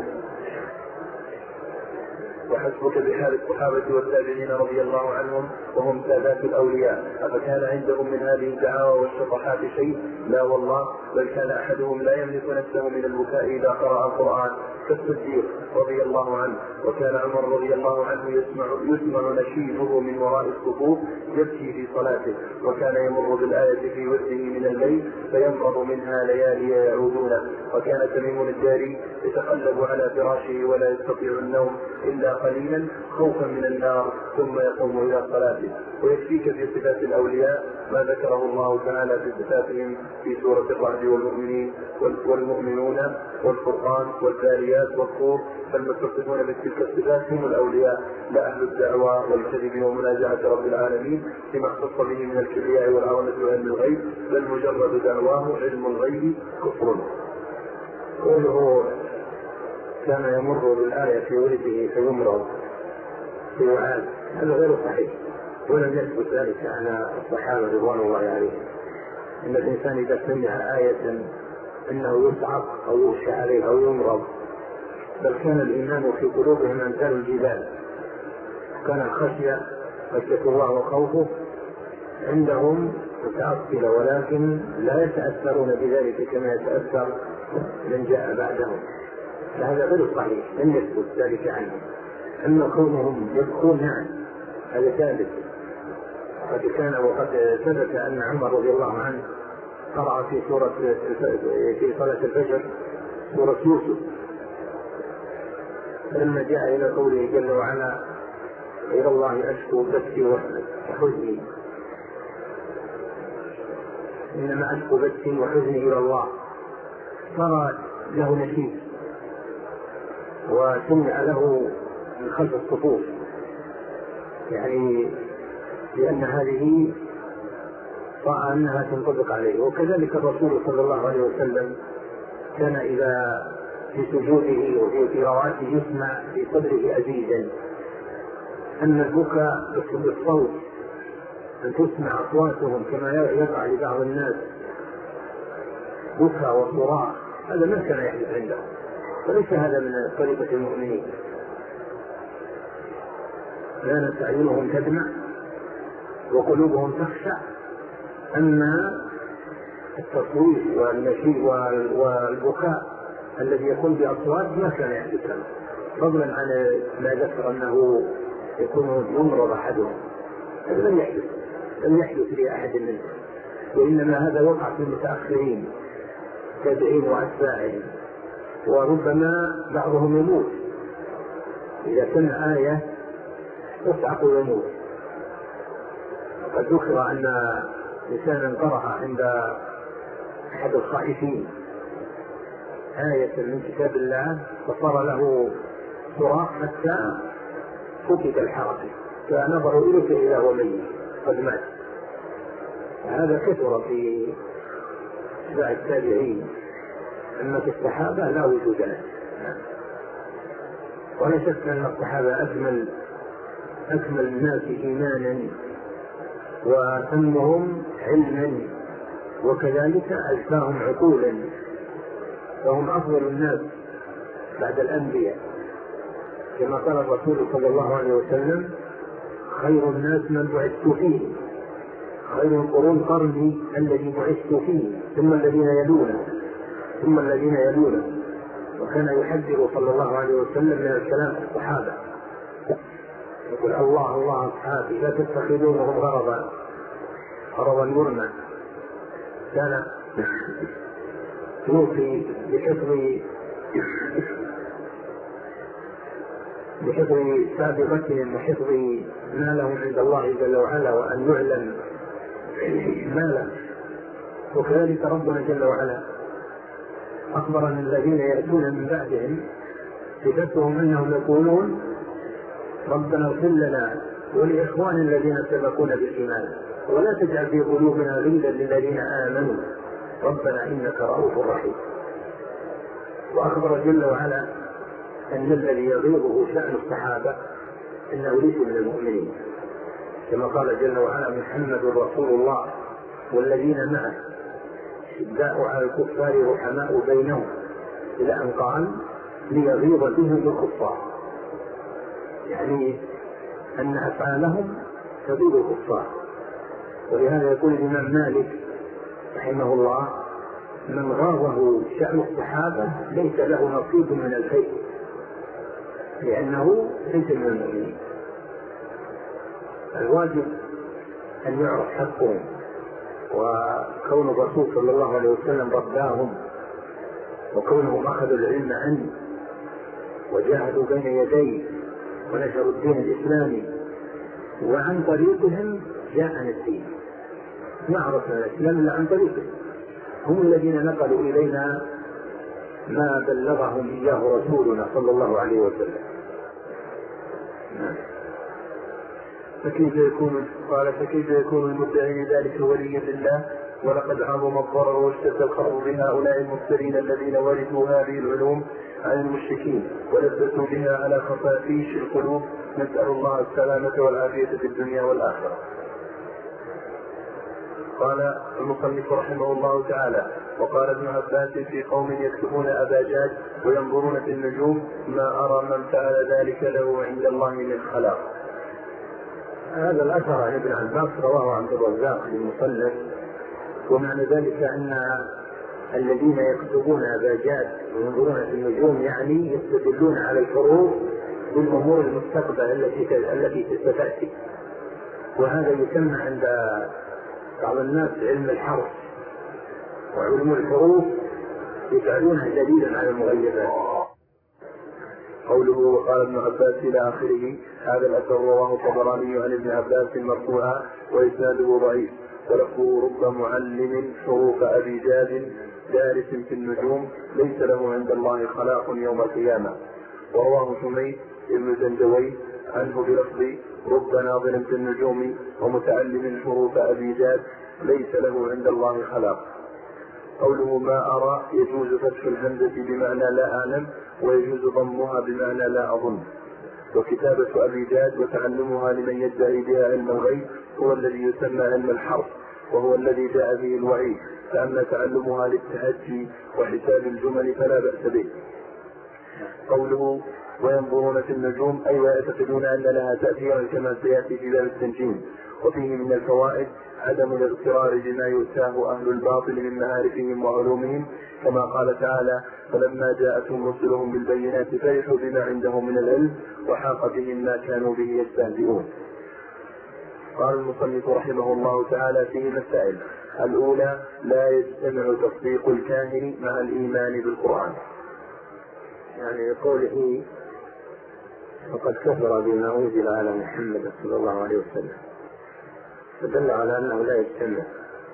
وحسبك بحال الصحابة والتابعين رضي الله عنهم وهم سادات الأولياء، أفكان عندهم من هذه الدعاوى والشطحات شيء؟ لا والله، بل كان أحدهم لا يملك نفسه من البكاء إذا قرأ القرآن كالصديق رضي الله عنه، وكان عمر رضي الله عنه يسمع نشيده من وراء الصفوف يبكي في صلاته، وكان يمر بالآية في وجهه من الليل فيمرض منها ليالي يعودون، وكان تميم الداري يتقلب على فراشه ولا يستطيع النوم إلا قليلا خوفا من النار ثم يقوم إلى صلاته. ويكفيك في صفات الأولياء ما ذكره الله تعالى في صفاتهم في سورة الرعد والمؤمنون والفرقان والذاريات والطور، فالمتصفون بتلك الصفات هم الأولياء لا أهل الدعوى والكذب ومنازعة رب العالمين فيما اختص به من الكبرياء والعظمة وعلم الغيب، بل مجرد دعواه علم الغيب كفر. قوله كان يمر بالآية في ولده فيمرض في وعاد، هذا غير صحيح، ولم يثبت ذلك على الصحابة رضوان الله عليهم. إن الإنسان إذا سمع آية أنه يصعق أو يغشى عليه أو يمرض، بل كان الإيمان في قلوبهم أمثال الجبال، كان خشية الله وخوفه عندهم متأصلة، ولكن لا يتأثرون بذلك كما يتأثر من جاء بعدهم، فهذا غير صحيح، لم يثبت ذلك عنهم. أما كونهم يبكون نعم هذا ثابت، وقد ثبت أن عمر رضي الله عنه قرأ في صلاة الفجر سورة يوسف، فلما جاء إلى قوله جل وعلا إلى الله أشكو بثي وحزني، إنما أشكو بثي وحزني إلى الله، صار له نشيد وسمع له من خلف الصفوف، يعني لأن هذه رأى أنها تنطبق عليه. وكذلك الرسول صلى الله عليه وسلم كان إذا في سجوده وفي قراءته يسمع في صدره أزيزا، أن البكاء بالصوت أن تسمع أصواتهم كما يقع لبعض الناس بكاء وصراخ، هذا ما كان يحدث عندهم، وليس هذا من طريقة المؤمنين. كانت أعينهم تدمع وقلوبهم تخشع. أما التصوير والنشيد والبكاء الذي يكون بأصوات ما كان يحدث، فضلا عن ما ذكر أنه يكون يمرض أحدهم، هذا لم يحدث لأحد منهم، وإنما هذا وقع في المتأخرين تابعين وأتباعهم، وربما بعضهم يموت إذا سمع آية يصعق ويموت. وقد ذكر أن إنسانا قرأ عند أحد الخائفين آية من كتاب الله فصار له صراخ حتى فقد الحركة، فنظروا إليك إذا هو ميت قد مات. هذا كثر في أتباع التابعين، أما في الصحابة لا وجود له. ولا شك أن الصحابة أكمل الناس إيمانا وأتمهم علما، وكذلك أزكاهم عقولا، فهم أفضل الناس بعد الأنبياء، كما قال الرسول صلى الله عليه وسلم: خير الناس من بعثت فيه، خير القرون قرني الذي بعثت فيه، ثم الذين يلونه ثم الذين يلونه. وكان يحذر صلى الله عليه وسلم من الكلام في الصحابة، يقول: الله الله أصحابي لا تتخذونهم غرضا يرمى. كان يوصي بحفظ سابقتهم وحفظ ما لهم عند الله جل وعلا، وأن يعلم ما له. وكذلك ربنا جل وعلا أخبر أن الذين يأتون من بعدهم صفتهم أنهم يقولون: ربنا اغفر لنا ولإخوان الذين سبقونا بالإيمان ولا تجعل في قلوبنا غلا للذين آمنوا ربنا إنك رؤوف رحيم. وأخبر جل وعلا أن الذي يغيظه شأن الصحابة إنه ليس من المؤمنين، كما قال جل وعلا: محمد رسول الله والذين معه شداء على الكفار رحماء بينهم، إلى أن قال: ليغيظ بهم الكفار، يعني أن أفعالهم تغيظ الكفار. ولهذا يقول الإمام مالك رحمه الله: من غاضه شأن الصحابة ليس له نصيب من الخير، لأنه ليس من المؤمنين. الواجب أن يعرف حقهم، وكون الرسول صلى الله عليه وسلم رباهم، وكونهم أخذوا العلم عنه وجاهدوا بين يديه ونشروا الدين الإسلامي، وعن طريقهم جاءنا الدين. ما عرفنا الإسلام إلا عن طريقهم، هم الذين نقلوا إلينا ما بلغهم إياه رسولنا صلى الله عليه وسلم. فكيف يكون المدعي ذلك وليا لله؟ ولقد عظم الضرر واشتد الخطر بهؤلاء المفترين الذين ورثوا هذه العلوم عن المشركين ولبسوا بها على خفافيش القلوب، نسأل الله السلامة والعافية في الدنيا والآخرة. قال المصنف رحمه الله تعالى: وقال ابن عباس في قوم يكتبون أباجات وينظرون في النجوم: ما أرى من فعل ذلك له عند الله من خلاق. هذا الأثر عن ابن عباس رواه عبد الرزاق في المصنف. ومعنى ذلك أن الذين يكتبون أباجات وينظرون في النجوم يعني يستدلون على الفروض بالأمور المستقبل التي ستأتي، وهذا يسمى عند بعض الناس علم الحرف، وعلم الحروف يجعلونها دليلا على المغيبات. قوله وقال ابن عباس إلى آخره، هذا الأثر رواه الطبراني عن ابن عباس مرفوعا وإسناده ضعيف، ولفظه: رب معلم حروف أبي جاد دارس في النجوم ليس له عند الله خلاق يوم القيامة. ورواه حميد بن زنجوي عنه بلفظ: رب ناظر في النجوم ومتعلم حروف أبي جاد ليس له عند الله خلاق. قوله ما أرى يجوز فتح الهمزة بمعنى لا أعلم، ويجوز ضمها بمعنى لا أظن. وكتابة أبي جاد وتعلمها لمن يدعي بها علم الغيب هو الذي يسمى علم الحرف، وهو الذي جاء به الوعيد. فأما تعلمها للتهجي وحساب الجمل فلا بأس به. قوله وينظرون في النجوم أي ويعتقدون أن لها تأثيرا كما سيأتي في باب التنجيم. وفيه من الفوائد عدم الاغترار بما يؤتاه أهل الباطل من معارفهم وعلومهم، كما قال تعالى: فلما جاءتهم رسلهم بالبينات فرحوا بما عندهم من العلم وحاق بهم ما كانوا به يستهزئون. قال المصنف رحمه الله تعالى فيه مسائل: الأولى: لا يجتمع تصديق الكاهن مع الإيمان بالقرآن. يعني لقوله: وقد كفر بما أنزل على محمد صلى الله عليه وسلم، فدل على أنه لا يجتمع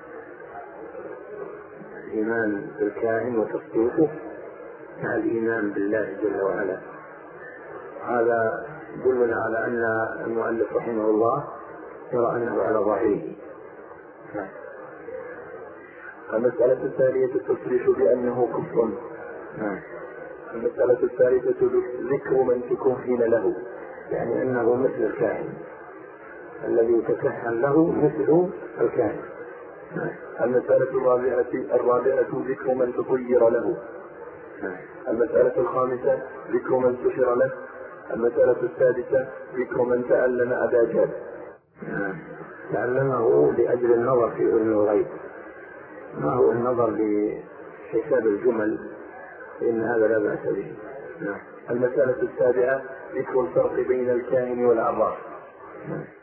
الإيمان بالكاهن وتصديقه مع الإيمان بالله جل وعلا. هذا يدلنا على أن المؤلف رحمه الله يرى أنه على ظاهره. المسألة الثانية التصريح بأنه كفر. المسألة الثالثة ذكر من تكهن له، يعني أنه مثل الكاهن الذي يتكهن له مثل الكاهن. المسألة الرابعة ذكر من تطير له. المسألة الخامسة ذكر من سحر له. المسألة السادسة ذكر من تألم أبا جهل. تعلمه لأجل النظر في علم الغيب، ما هو النظر لحساب الجمل، إن هذا لا بأس به. المسألة السابعة ذكر الفرق بين الكاهن والعراف.